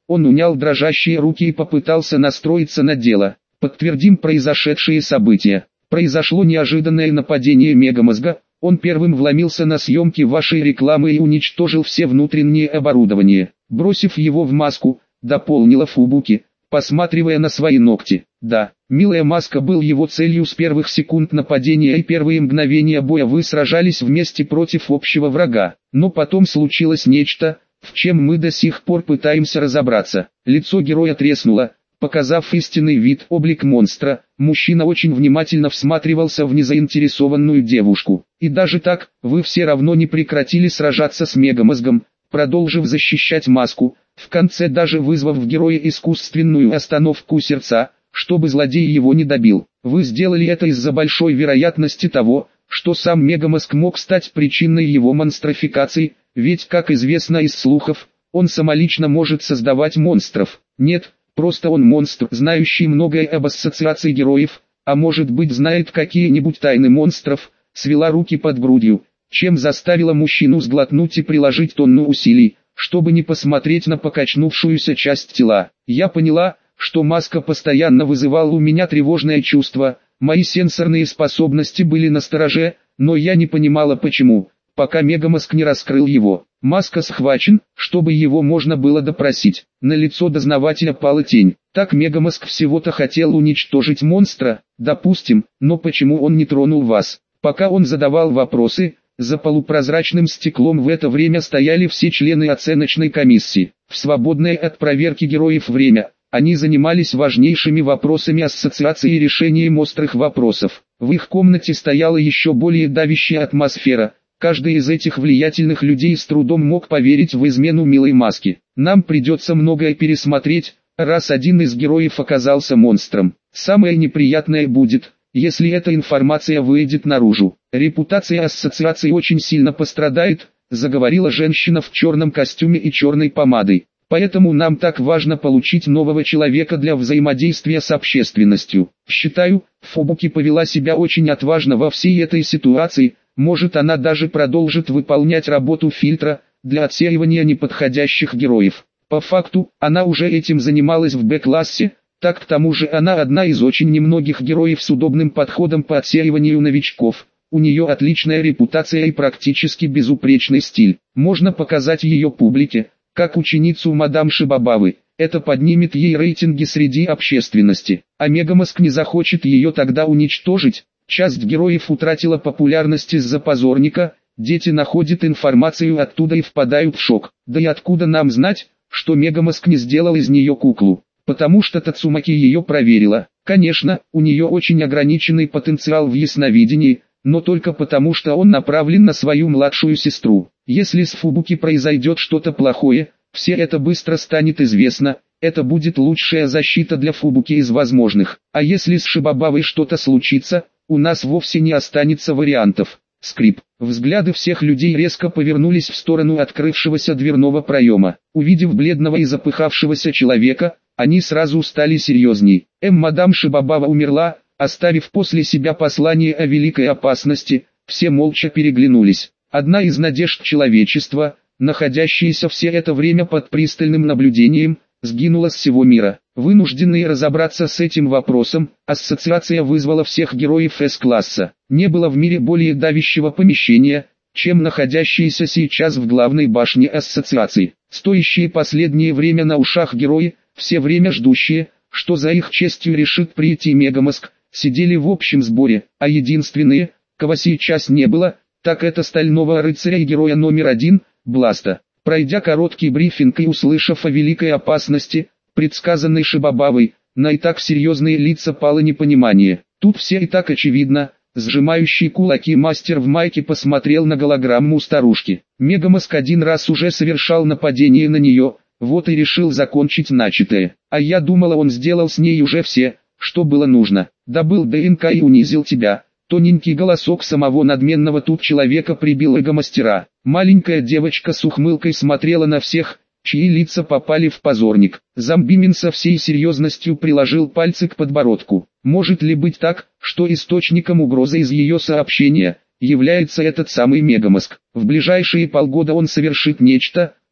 Он унял дрожащие руки и попытался настроиться на дело. Подтвердим произошедшие события. Произошло неожиданное нападение мегамозга. Он первым вломился на съемки вашей рекламы и уничтожил все внутреннее оборудование. Бросив его в маску, дополнила Фубуки, посматривая на свои ногти. Да, милая маска был его целью с первых секунд нападения, и первые мгновения боя вы сражались вместе против общего врага. Но потом случилось нечто, в чем мы до сих пор пытаемся разобраться. Лицо героя треснуло, показав истинный вид, облик монстра. Мужчина очень внимательно всматривался в незаинтересованную девушку. И даже так, вы все равно не прекратили сражаться с мегамозгом, продолжив защищать маску, в конце даже вызвав в героя искусственную остановку сердца, чтобы злодей его не добил. Вы сделали это из-за большой вероятности того, что сам мегамозг мог стать причиной его монстрофикации, ведь, как известно из слухов, он самолично может создавать монстров. Нет, просто он монстр, знающий многое об ассоциации героев, а может быть знает какие-нибудь тайны монстров, свела руки под грудью, чем заставила мужчину сглотнуть и приложить тонну усилий, чтобы не посмотреть на покачнувшуюся часть тела. Я поняла, что маска постоянно вызывала у меня тревожное чувство, мои сенсорные способности были настороже, но я не понимала почему, пока мегамозг не раскрыл его. Маска схвачен, чтобы его можно было допросить. На лицо дознавателя пала тень. Так мегамозг всего-то хотел уничтожить монстра, допустим, но почему он не тронул вас? Пока он задавал вопросы, за полупрозрачным стеклом в это время стояли все члены оценочной комиссии. В свободное от проверки героев время, они занимались важнейшими вопросами ассоциации и решением острых вопросов. В их комнате стояла еще более давящая атмосфера. Каждый из этих влиятельных людей с трудом мог поверить в измену милой маски. Нам придется многое пересмотреть, раз один из героев оказался монстром. Самое неприятное будет, если эта информация выйдет наружу. Репутация ассоциации очень сильно пострадает, заговорила женщина в черном костюме и черной помадой. Поэтому нам так важно получить нового человека для взаимодействия с общественностью. Считаю, Фубуки повела себя очень отважно во всей этой ситуации. Может, она даже продолжит выполнять работу фильтра для отсеивания неподходящих героев. По факту, она уже этим занималась в Б-классе, так к тому же она одна из очень немногих героев с удобным подходом по отсеиванию новичков. У нее отличная репутация и практически безупречный стиль. Можно показать ее публике, как ученицу мадам Шибабавы. Это поднимет ей рейтинги среди общественности. А мегамозг не захочет ее тогда уничтожить. Часть героев утратила популярность из-за позорника, дети находят информацию оттуда и впадают в шок. Да и откуда нам знать, что мегамозг не сделал из нее куклу? Потому что Тацумаки ее проверила. Конечно, у нее очень ограниченный потенциал в ясновидении, но только потому, что он направлен на свою младшую сестру. Если с Фубуки произойдет что-то плохое, все это быстро станет известно. Это будет лучшая защита для Фубуки из возможных. А если с Шибабавой что-то случится, у нас вовсе не останется вариантов. Скрип. Взгляды всех людей резко повернулись в сторону открывшегося дверного проема. Увидев бледного и запыхавшегося человека, они сразу стали серьезней. Эм мадам Шибабава умерла, оставив после себя послание о великой опасности. Все молча переглянулись. Одна из надежд человечества, находящаяся все это время под пристальным наблюдением, сгинула с всего мира. Вынужденные разобраться с этим вопросом, ассоциация вызвала всех героев С-класса. Не было в мире более давящего помещения, чем находящиеся сейчас в главной башне ассоциации. Стоящие последнее время на ушах герои, все время ждущие, что за их честью решит прийти мегамозг, сидели в общем сборе, а единственные, кого сейчас не было, так это стального рыцаря и героя номер один, Бласта. Пройдя короткий брифинг и услышав о великой опасности, предсказанной Шибабавой, на и так серьезные лица пало непонимание. Тут все и так очевидно. Сжимающий кулаки мастер в майке посмотрел на голограмму старушки. Мегамозг один раз уже совершал нападение на нее, вот и решил закончить начатое. А я думала, он сделал с ней уже все, что было нужно. Добыл ДНК и унизил тебя. Тоненький голосок самого надменного тут человека прибил эго-мастера. Маленькая девочка с ухмылкой смотрела на всех, чьи лица попали в позорник. Замбимин со всей серьезностью приложил пальцы к подбородку. Может ли быть так, что источником угрозы из ее сообщения является этот самый мегамозг? В ближайшие полгода он совершит нечто,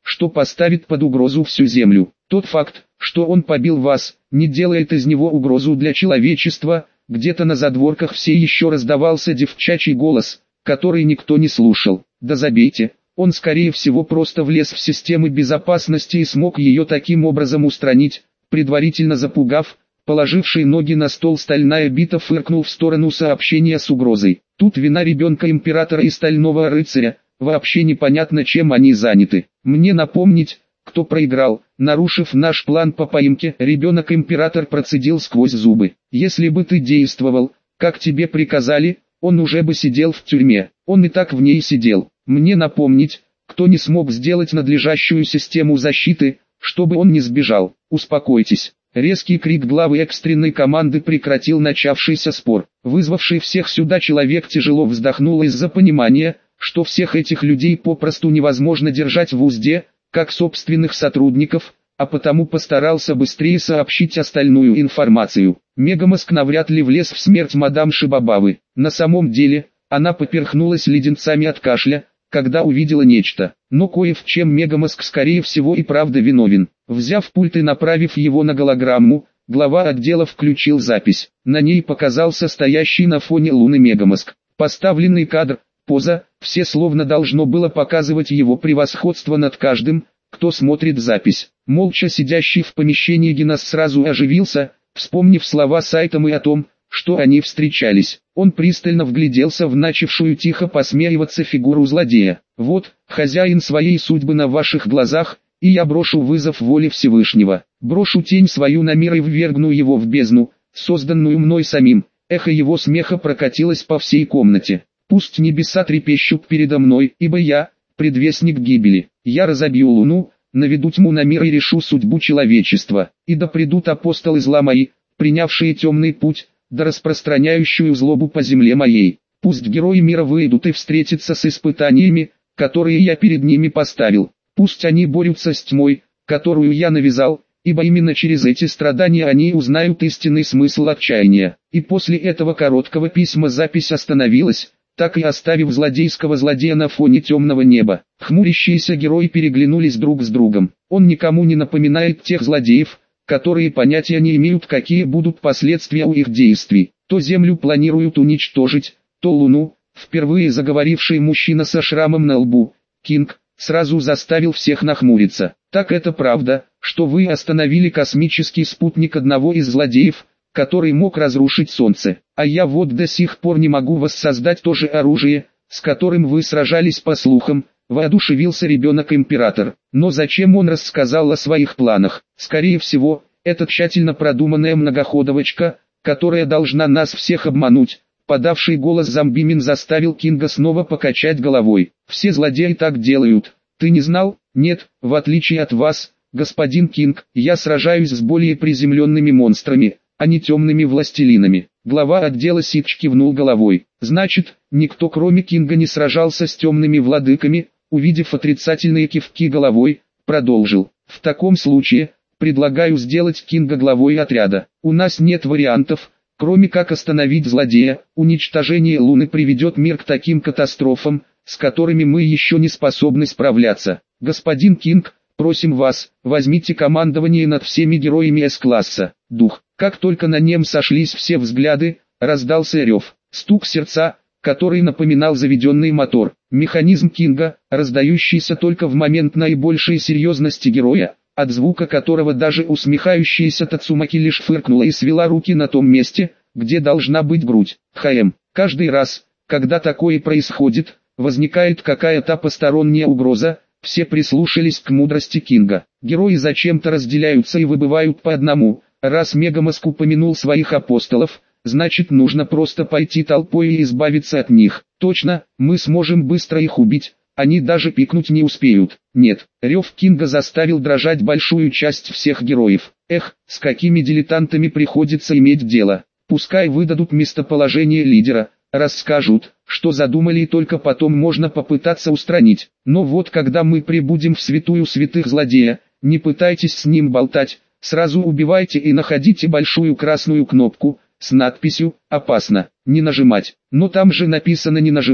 что поставит под угрозу всю Землю. Тот факт, что он побил вас, не делает из него угрозу для человечества. Где-то на задворках все еще раздавался девчачий голос, который никто не слушал. Да забейте, он скорее всего просто влез в системы безопасности и смог ее таким образом устранить, предварительно запугав. Положивший ноги на стол стальная бита фыркнул в сторону сообщения с угрозой. Тут вина ребенка императора и стального рыцаря, вообще непонятно чем они заняты. Мне напомнить, кто проиграл, нарушив наш план по поимке, ребенок-император процедил сквозь зубы. Если бы ты действовал, как тебе приказали, он уже бы сидел в тюрьме, он и так в ней сидел. Мне напомнить, кто не смог сделать надлежащую систему защиты, чтобы он не сбежал. Успокойтесь. Резкий крик главы экстренной команды прекратил начавшийся спор. Вызвавший всех сюда человек тяжело вздохнул из-за понимания, что всех этих людей попросту невозможно держать в узде, как собственных сотрудников, а потому постарался быстрее сообщить остальную информацию. Мегамозг навряд ли влез в смерть мадам Шибабавы. На самом деле, она поперхнулась леденцами от кашля, когда увидела нечто. Но кое в чем Мегамозг скорее всего и правда виновен. Взяв пульт и направив его на голограмму, глава отдела включил запись. На ней показался стоящий на фоне Луны Мегамозг. Поставленный кадр, поза, все словно должно было показывать его превосходство над каждым, кто смотрит запись. Молча сидящий в помещении Генос сразу оживился, вспомнив слова Сайтамы о том, что они встречались. Он пристально вгляделся в начавшую тихо посмеиваться фигуру злодея. «Вот, хозяин своей судьбы на ваших глазах, и я брошу вызов воле Всевышнего. Брошу тень свою на мир и ввергну его в бездну, созданную мной самим». Эхо его смеха прокатилось по всей комнате. «Пусть небеса трепещут передо мной, ибо я, предвестник гибели. Я разобью луну, наведу тьму на мир и решу судьбу человечества. И да придут апостолы зла мои, принявшие темный путь, да распространяющую злобу по земле моей. Пусть герои мира выйдут и встретятся с испытаниями, которые я перед ними поставил. Пусть они борются с тьмой, которую я навязал, ибо именно через эти страдания они узнают истинный смысл отчаяния». И после этого короткого письма запись остановилась, так и оставив злодейского злодея на фоне темного неба. Хмурящиеся герои переглянулись друг с другом. Он никому не напоминает тех злодеев, которые понятия не имеют, какие будут последствия у их действий. То Землю планируют уничтожить, то Луну. Впервые заговоривший мужчина со шрамом на лбу, Кинг, сразу заставил всех нахмуриться. «Так это правда, что вы остановили космический спутник одного из злодеев, который мог разрушить Солнце, а я вот до сих пор не могу воссоздать то же оружие, с которым вы сражались по слухам», — воодушевился ребенок-император. Но зачем он рассказал о своих планах? Скорее всего, это тщательно продуманная многоходовочка, которая должна нас всех обмануть. Подавший голос Замбимин заставил Кинга снова покачать головой. «Все злодеи так делают. Ты не знал?» «Нет, в отличие от вас, господин Кинг, я сражаюсь с более приземленными монстрами, а не темными властелинами». Глава отдела Сидж кивнул головой. «Значит, никто кроме Кинга не сражался с темными владыками?» Увидев отрицательные кивки головой, продолжил. «В таком случае, предлагаю сделать Кинга главой отряда. У нас нет вариантов, кроме как остановить злодея. Уничтожение Луны приведет мир к таким катастрофам, с которыми мы еще не способны справляться. Господин Кинг, просим вас, возьмите командование над всеми героями С-класса». Дух. Как только на нем сошлись все взгляды, раздался рев, стук сердца, который напоминал заведенный мотор. Механизм Кинга, раздающийся только в момент наибольшей серьезности героя, от звука которого даже усмехающаяся Тацумаки лишь фыркнула и свела руки на том месте, где должна быть грудь. ХМ. Каждый раз, когда такое происходит, возникает какая-то посторонняя угроза. Все прислушались к мудрости Кинга. Герои зачем-то разделяются и выбывают по одному. Раз Мегамозг упомянул своих апостолов, значит нужно просто пойти толпой и избавиться от них. Точно, мы сможем быстро их убить, они даже пикнуть не успеют. Нет, рев Кинга заставил дрожать большую часть всех героев. Эх, с какими дилетантами приходится иметь дело. Пускай выдадут местоположение лидера, расскажут, что задумали, и только потом можно попытаться устранить. Но вот когда мы прибудем в святую святых злодея, не пытайтесь с ним болтать, сразу убивайте и находите большую красную кнопку с надписью «Опасно, не нажимать». Но там же написано «не нажимать»,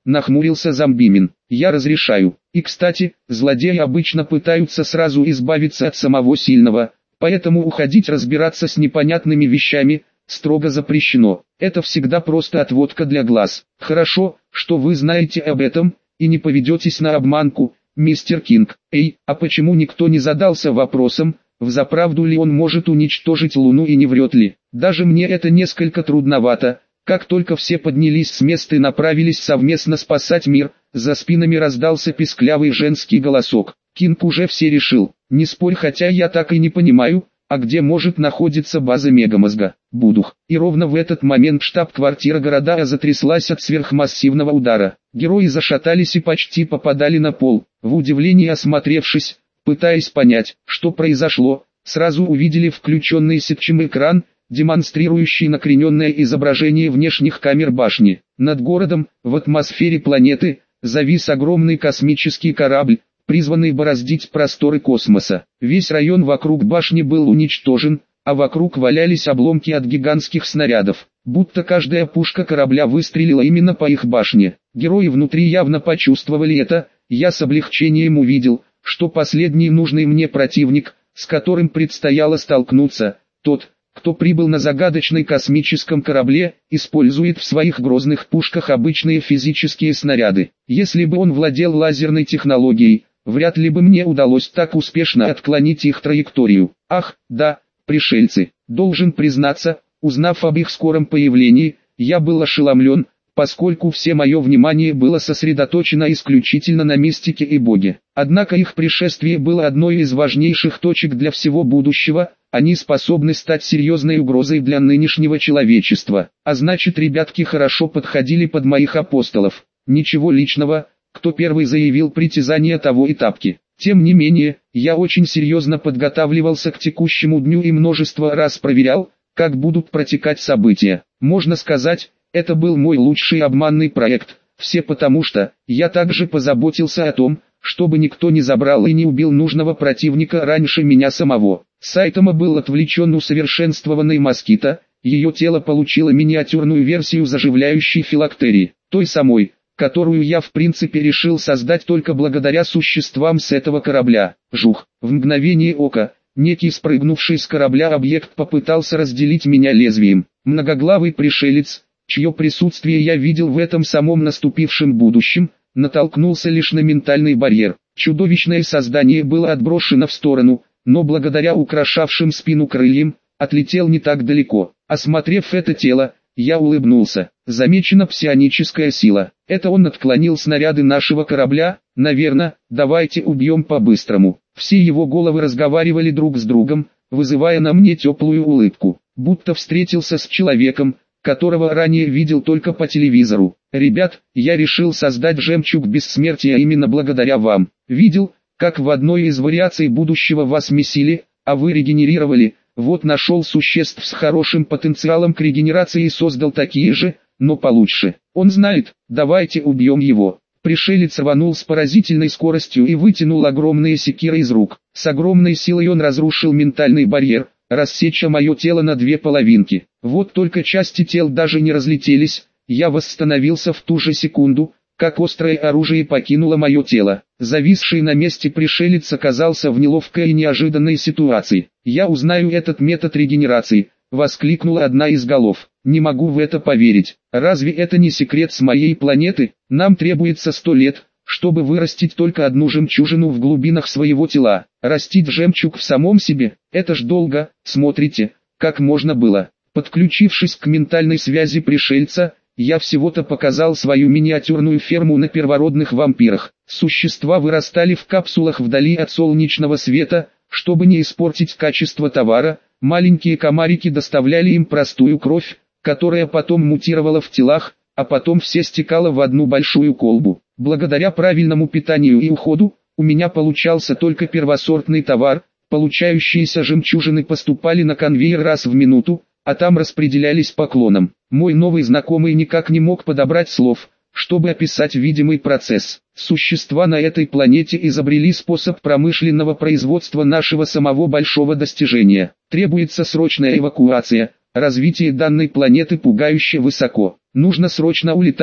нахмурился Замбимин. Я разрешаю. И кстати, злодеи обычно пытаются сразу избавиться от самого сильного, поэтому уходить разбираться с непонятными вещами строго запрещено. Это всегда просто отводка для глаз. Хорошо, что вы знаете об этом и не поведетесь на обманку, мистер Кинг. Эй, а почему никто не задался вопросом, взаправду ли он может уничтожить Луну и не врет ли? Даже мне это несколько трудновато. Как только все поднялись с места и направились совместно спасать мир, за спинами раздался писклявый женский голосок. Кинг уже все решил. Не спорь, хотя я так и не понимаю, а где может находиться база Мегамозга. Будух. И ровно в этот момент штаб-квартира города затряслась от сверхмассивного удара. Герои зашатались и почти попадали на пол. В удивлении осмотревшись, пытаясь понять, что произошло, сразу увидели включенный сетчим экран, демонстрирующий накрененное изображение внешних камер башни. Над городом, в атмосфере планеты, завис огромный космический корабль, призванный бороздить просторы космоса. Весь район вокруг башни был уничтожен, а вокруг валялись обломки от гигантских снарядов, будто каждая пушка корабля выстрелила именно по их башне. Герои внутри явно почувствовали это. Я с облегчением увидел, что последний нужный мне противник, с которым предстояло столкнуться, тот, кто прибыл на загадочной космическом корабле, использует в своих грозных пушках обычные физические снаряды. Если бы он владел лазерной технологией, вряд ли бы мне удалось так успешно отклонить их траекторию. Ах, да, пришельцы. Должен признаться, узнав об их скором появлении, я был ошеломлен, поскольку все мое внимание было сосредоточено исключительно на мистике и боге. Однако их пришествие было одной из важнейших точек для всего будущего. Они способны стать серьезной угрозой для нынешнего человечества. А значит, ребятки хорошо подходили под моих апостолов. Ничего личного, кто первый заявил притязание того и тапки. Тем не менее, я очень серьезно подготавливался к текущему дню и множество раз проверял, как будут протекать события. Можно сказать, это был мой лучший обманный проект. Все потому что, я также позаботился о том, чтобы никто не забрал и не убил нужного противника раньше меня самого. Сайтама был отвлечен усовершенствованной москито, ее тело получило миниатюрную версию заживляющей филактерии, той самой, которую я в принципе решил создать только благодаря существам с этого корабля. Жух, в мгновение ока, некий спрыгнувший с корабля объект попытался разделить меня лезвием. Многоглавый пришелец, чье присутствие я видел в этом самом наступившем будущем, натолкнулся лишь на ментальный барьер. Чудовищное создание было отброшено в сторону, но благодаря украшавшим спину крыльям, отлетел не так далеко. Осмотрев это тело, я улыбнулся. Замечена псионическая сила. Это он отклонил снаряды нашего корабля? Наверно, давайте убьем по-быстрому. Все его головы разговаривали друг с другом, вызывая на мне теплую улыбку. Будто встретился с человеком, которого ранее видел только по телевизору. Ребят, я решил создать жемчуг бессмертия именно благодаря вам. Видел, как в одной из вариаций будущего вас месили, а вы регенерировали. Вот нашел существ с хорошим потенциалом к регенерации и создал такие же, но получше. Он знает, давайте убьем его. Пришелец рванул с поразительной скоростью и вытянул огромные секиры из рук. С огромной силой он разрушил ментальный барьер, рассеча мое тело на две половинки. Вот только части тел даже не разлетелись, я восстановился в ту же секунду, как острое оружие покинуло мое тело. Зависший на месте пришелец оказался в неловкой и неожиданной ситуации. «Я узнаю этот метод регенерации», — воскликнула одна из голов. «Не могу в это поверить. Разве это не секрет с моей планеты? Нам требуется сто лет, чтобы вырастить только одну жемчужину в глубинах своего тела. Растить жемчуг в самом себе — это ж долго. Смотрите, как можно было». Подключившись к ментальной связи пришельца, я всего-то показал свою миниатюрную ферму на первородных вампирах. Существа вырастали в капсулах вдали от солнечного света, чтобы не испортить качество товара. Маленькие комарики доставляли им простую кровь, которая потом мутировала в телах, а потом все стекала в одну большую колбу. Благодаря правильному питанию и уходу, у меня получался только первосортный товар. Получающиеся жемчужины поступали на конвейер раз в минуту, а там распределялись по клонам. Мой новый знакомый никак не мог подобрать слов, чтобы описать видимый процесс. Существа на этой планете изобрели способ промышленного производства нашего самого большого достижения. Требуется срочная эвакуация. Развитие данной планеты пугающе высоко. Нужно срочно улетать,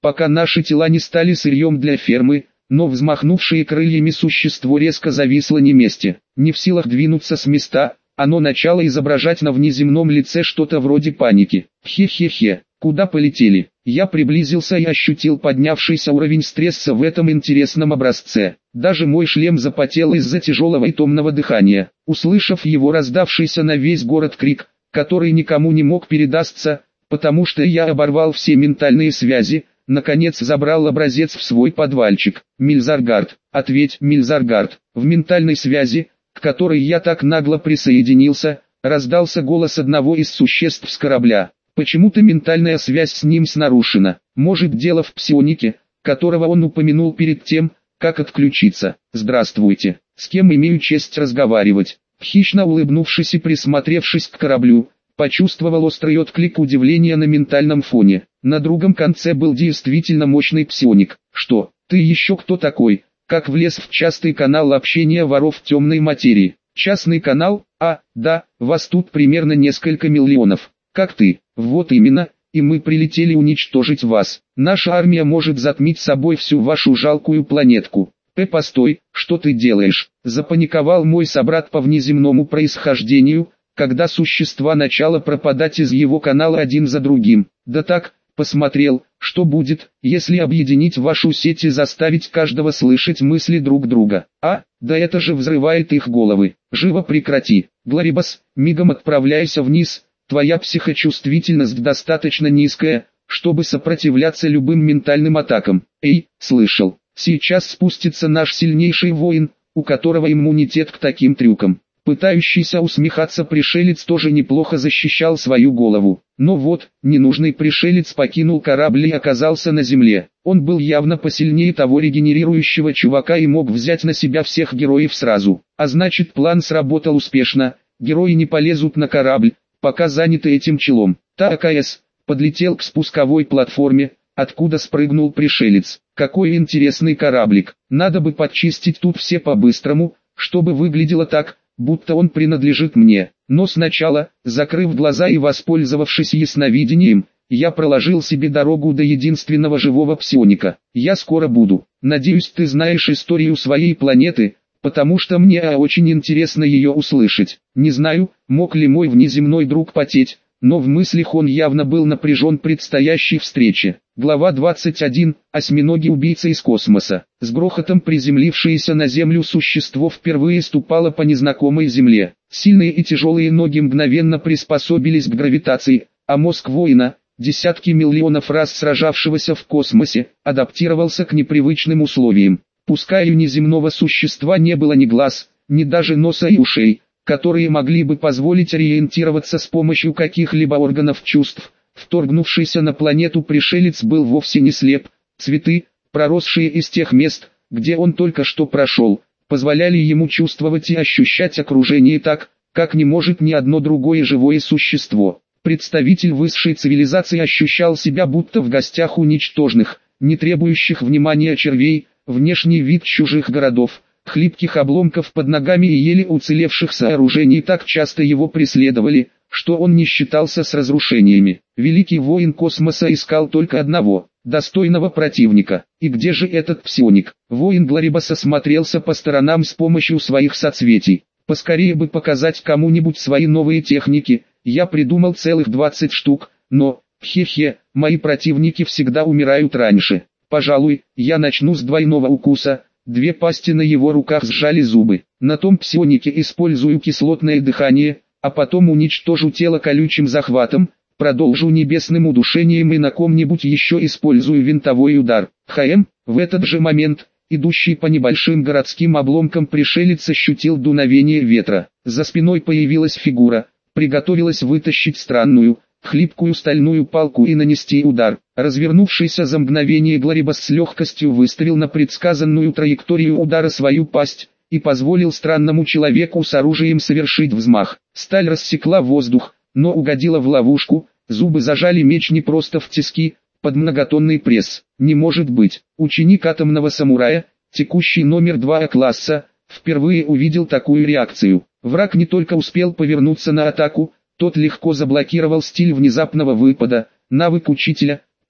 пока наши тела не стали сырьем для фермы, но взмахнувшее крыльями существо резко зависло на месте. Не в силах двинуться с места, оно начало изображать на внеземном лице что-то вроде паники. Хе-хе-хе, куда полетели? Я приблизился и ощутил поднявшийся уровень стресса в этом интересном образце. Даже мой шлем запотел из-за тяжелого и томного дыхания. Услышав его раздавшийся на весь город крик, который никому не мог передастся, потому что я оборвал все ментальные связи, наконец забрал образец в свой подвальчик. Мильзаргард, ответь, Мильзаргард. В ментальной связи, к которой я так нагло присоединился, раздался голос одного из существ с корабля. Почему-то ментальная связь с ним нарушена. Может, дело в псионике, которого он упомянул перед тем, как отключиться. Здравствуйте, с кем имею честь разговаривать? Хищно улыбнувшись и присмотревшись к кораблю, почувствовал острый отклик удивления на ментальном фоне. На другом конце был действительно мощный псионик. Что, ты еще кто такой? Как влез в частный канал общения воров темной материи? Частный канал? А, да, вас тут примерно несколько миллионов. Как ты? Вот именно, и мы прилетели уничтожить вас. Наша армия может затмить собой всю вашу жалкую планетку. П, постой, что ты делаешь? Запаниковал мой собрат по внеземному происхождению, когда существа начало пропадать из его канала один за другим. Да так, посмотрел, что будет, если объединить вашу сеть и заставить каждого слышать мысли друг друга. А, да это же взрывает их головы. Живо прекрати. Глорибас, мигом отправляйся вниз. Твоя психочувствительность достаточно низкая, чтобы сопротивляться любым ментальным атакам. Эй, слышал, сейчас спустится наш сильнейший воин, у которого иммунитет к таким трюкам. Пытающийся усмехаться пришелец тоже неплохо защищал свою голову. Но вот, ненужный пришелец покинул корабль и оказался на земле. Он был явно посильнее того регенерирующего чувака и мог взять на себя всех героев сразу. А значит, план сработал успешно, герои не полезут на корабль, пока заняты этим челом. ТАКС подлетел к спусковой платформе, откуда спрыгнул пришелец. Какой интересный кораблик. Надо бы подчистить тут все по-быстрому, чтобы выглядело так, будто он принадлежит мне. Но сначала, закрыв глаза и воспользовавшись ясновидением, я проложил себе дорогу до единственного живого псионика. Я скоро буду. Надеюсь, ты знаешь историю своей планеты, потому что мне очень интересно ее услышать. Не знаю, мог ли мой внеземной друг потеть, но в мыслях он явно был напряжен предстоящей встрече. Глава двадцать один. Осьминоги-убийцы из космоса. С грохотом приземлившееся на землю существо впервые ступало по незнакомой земле. Сильные и тяжелые ноги мгновенно приспособились к гравитации, а мозг воина, десятки миллионов раз сражавшегося в космосе, адаптировался к непривычным условиям. Пускай у неземного существа не было ни глаз, ни даже носа и ушей, которые могли бы позволить ориентироваться с помощью каких-либо органов чувств, вторгнувшийся на планету пришелец был вовсе не слеп. Цветы, проросшие из тех мест, где он только что прошел, позволяли ему чувствовать и ощущать окружение так, как не может ни одно другое живое существо. Представитель высшей цивилизации ощущал себя будто в гостях у ничтожных, не требующих внимания червей, внешний вид чужих городов, хлипких обломков под ногами и еле уцелевших сооружений так часто его преследовали, что он не считался с разрушениями. Великий воин космоса искал только одного, достойного противника. И где же этот псионик? Воин Глорибаса смотрелся по сторонам с помощью своих соцветий. Поскорее бы показать кому-нибудь свои новые техники, я придумал целых двадцать штук, но, хе-хе, мои противники всегда умирают раньше. Пожалуй, я начну с двойного укуса. Две пасти на его руках сжали зубы. На том псионике использую кислотное дыхание, а потом уничтожу тело колючим захватом, продолжу небесным удушением и на ком-нибудь еще использую винтовой удар. ХМ, в этот же момент, идущий по небольшим городским обломкам пришелец ощутил дуновение ветра. За спиной появилась фигура, приготовилась вытащить странную, хлипкую стальную палку и нанести удар. Развернувшийся за мгновение Глорибас с легкостью выставил на предсказанную траекторию удара свою пасть, и позволил странному человеку с оружием совершить взмах. Сталь рассекла воздух, но угодила в ловушку, зубы зажали меч не просто в тиски, под многотонный пресс. Не может быть, ученик атомного самурая, текущий номер два А-класса, впервые увидел такую реакцию. Враг не только успел повернуться на атаку, тот легко заблокировал стиль внезапного выпада, навык учителя,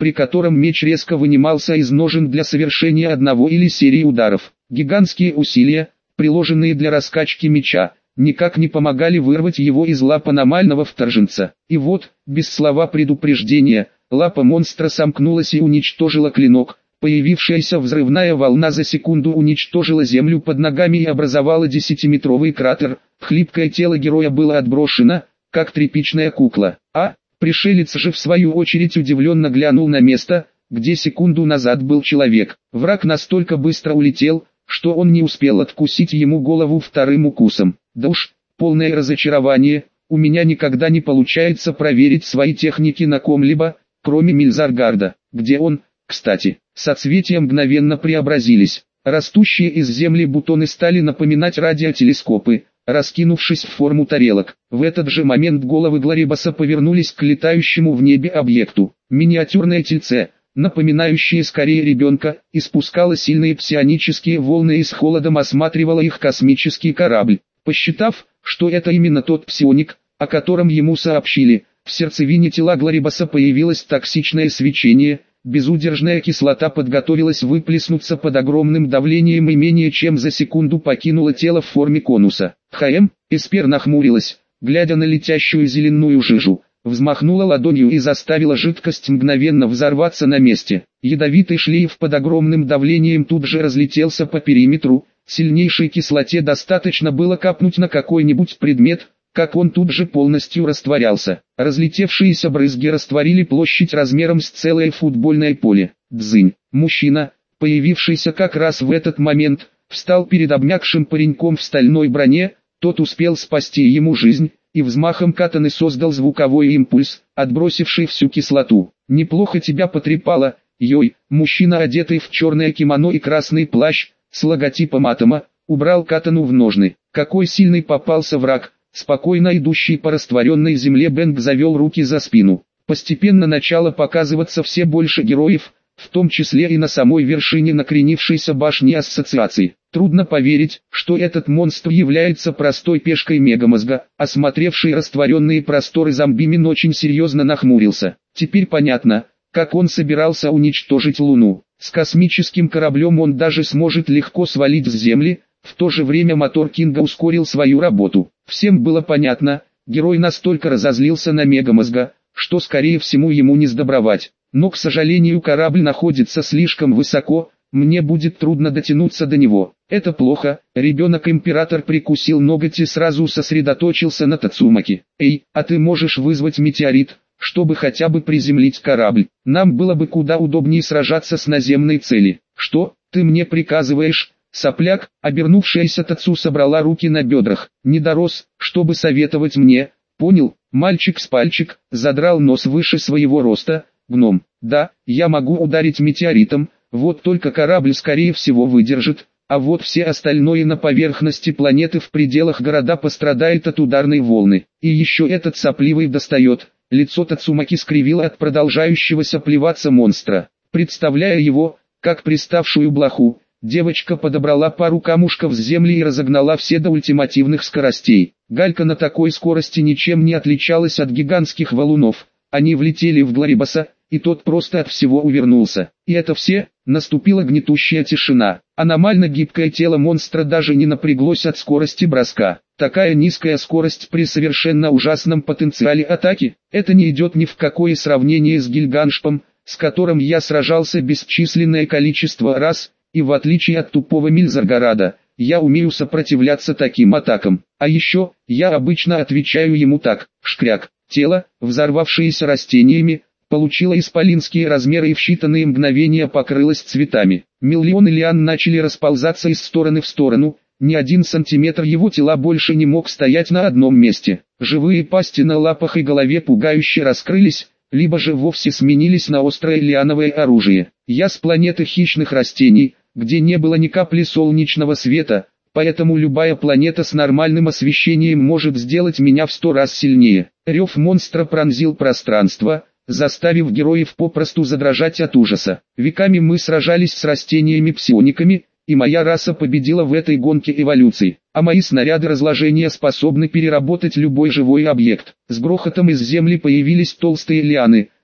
при котором меч резко вынимался из ножен для совершения одного или серии ударов. Гигантские усилия, приложенные для раскачки меча, никак не помогали вырвать его из лап аномального вторженца. И вот, без слова предупреждения, лапа монстра сомкнулась и уничтожила клинок. Появившаяся взрывная волна за секунду уничтожила землю под ногами и образовала десятиметровый кратер. Хлипкое тело героя было отброшено, как тряпичная кукла. А, пришелец же в свою очередь удивленно глянул на место, где секунду назад был человек. Враг настолько быстро улетел, что он не успел откусить ему голову вторым укусом. Да уж, полное разочарование, у меня никогда не получается проверить свои техники на ком-либо, кроме Мильзаргарда. Где он, кстати? Соцветия мгновенно преобразились. Растущие из земли бутоны стали напоминать радиотелескопы, раскинувшись в форму тарелок. В этот же момент головы Гларибаса повернулись к летающему в небе объекту. Миниатюрное тельце, напоминающее скорее ребенка, испускало сильные псионические волны и с холодом осматривало их космический корабль. Посчитав, что это именно тот псионик, о котором ему сообщили, в сердцевине тела Гларибаса появилось токсичное свечение. Безудержная кислота подготовилась выплеснуться под огромным давлением и менее чем за секунду покинула тело в форме конуса. ХМ, Эспер нахмурилась, глядя на летящую зеленую жижу, взмахнула ладонью и заставила жидкость мгновенно взорваться на месте. Ядовитый шлейф под огромным давлением тут же разлетелся по периметру, сильнейшей кислоте достаточно было капнуть на какой-нибудь предмет, как он тут же полностью растворялся. Разлетевшиеся брызги растворили площадь размером с целое футбольное поле. Дзынь. Мужчина, появившийся как раз в этот момент, встал перед обмякшим пареньком в стальной броне, тот успел спасти ему жизнь, и взмахом катаны создал звуковой импульс, отбросивший всю кислоту. «Неплохо тебя потрепало, Йой». Мужчина, одетый в черное кимоно и красный плащ, с логотипом атома, убрал катану в ножны. Какой сильный попался враг! Спокойно идущий по растворенной земле Бэнг завел руки за спину. Постепенно начало показываться все больше героев, в том числе и на самой вершине накренившейся башни ассоциации. Трудно поверить, что этот монстр является простой пешкой мегамозга. Осмотревший растворенные просторы Зомбимин очень серьезно нахмурился. Теперь понятно, как он собирался уничтожить Луну. С космическим кораблем он даже сможет легко свалить с Земли. В то же время мотор Кинга ускорил свою работу. Всем было понятно, герой настолько разозлился на мегамозга, что скорее всему ему не сдобровать. Но, к сожалению, корабль находится слишком высоко, мне будет трудно дотянуться до него. Это плохо. Ребенок-император прикусил ноготь и сразу сосредоточился на Тацумаки. Эй, а ты можешь вызвать метеорит, чтобы хотя бы приземлить корабль? Нам было бы куда удобнее сражаться с наземной цели. Что, ты мне приказываешь? Сопляк, обернувшаяся Тацу собрала руки на бедрах. Не дорос, чтобы советовать мне, понял? Мальчик с пальчик, задрал нос выше своего роста. Гном, да, я могу ударить метеоритом, вот только корабль скорее всего выдержит, а вот все остальное на поверхности планеты в пределах города пострадает от ударной волны. И еще этот сопливый достает. Лицо Тацумаки скривило от продолжающегося плеваться монстра. Представляя его, как приставшую блоху, девочка подобрала пару камушков с земли и разогнала все до ультимативных скоростей. Галька на такой скорости ничем не отличалась от гигантских валунов. Они влетели в Гларибаса, и тот просто от всего увернулся. И это все. Наступила гнетущая тишина. Аномально гибкое тело монстра даже не напряглось от скорости броска. Такая низкая скорость при совершенно ужасном потенциале атаки, это не идет ни в какое сравнение с Гильганшпом, с которым я сражался бесчисленное количество раз. И в отличие от тупого Мильзаргарада, я умею сопротивляться таким атакам. А еще, я обычно отвечаю ему так: шкряк. Тело, взорвавшееся растениями, получило исполинские размеры и в считанные мгновения покрылось цветами. Миллионы лиан начали расползаться из стороны в сторону, ни один сантиметр его тела больше не мог стоять на одном месте. Живые пасти на лапах и голове пугающе раскрылись, либо же вовсе сменились на острое лиановое оружие. Я с планеты хищных растений, где не было ни капли солнечного света, поэтому любая планета с нормальным освещением может сделать меня в сто раз сильнее. Рев монстра пронзил пространство, заставив героев попросту задрожать от ужаса. Веками мы сражались с растениями-псиониками, и моя раса победила в этой гонке эволюции, а мои снаряды разложения способны переработать любой живой объект. С грохотом из земли появились толстые лианы,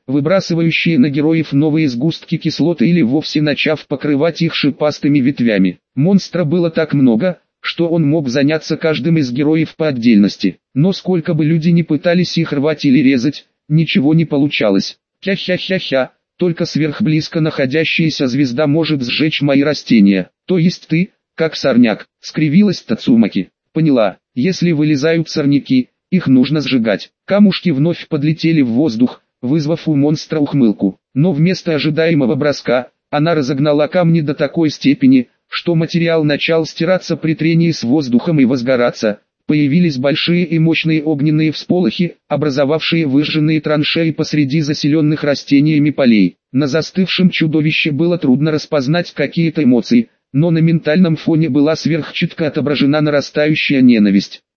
выбрасывающие на героев новые сгустки кислоты или вовсе начав покрывать их шипастыми ветвями. Монстра было так много, что он мог заняться каждым из героев по отдельности. Но сколько бы люди ни пытались их рвать или резать, ничего не получалось. Хя-хя-хя-хя, только сверхблизко находящаяся звезда может сжечь мои растения. То есть ты, как сорняк, скривилась Тацумаки. Поняла, если вылезают сорняки, их нужно сжигать. Камушки вновь подлетели в воздух, вызвав у монстра ухмылку. Но вместо ожидаемого броска, она разогнала камни до такой степени, что материал начал стираться при трении с воздухом и возгораться. Появились большие и мощные огненные всполохи, образовавшие выжженные траншеи посреди заселенных растениями полей. На застывшем чудовище было трудно распознать какие-то эмоции, но на ментальном фоне была сверхчетко отображена нарастающая ненависть.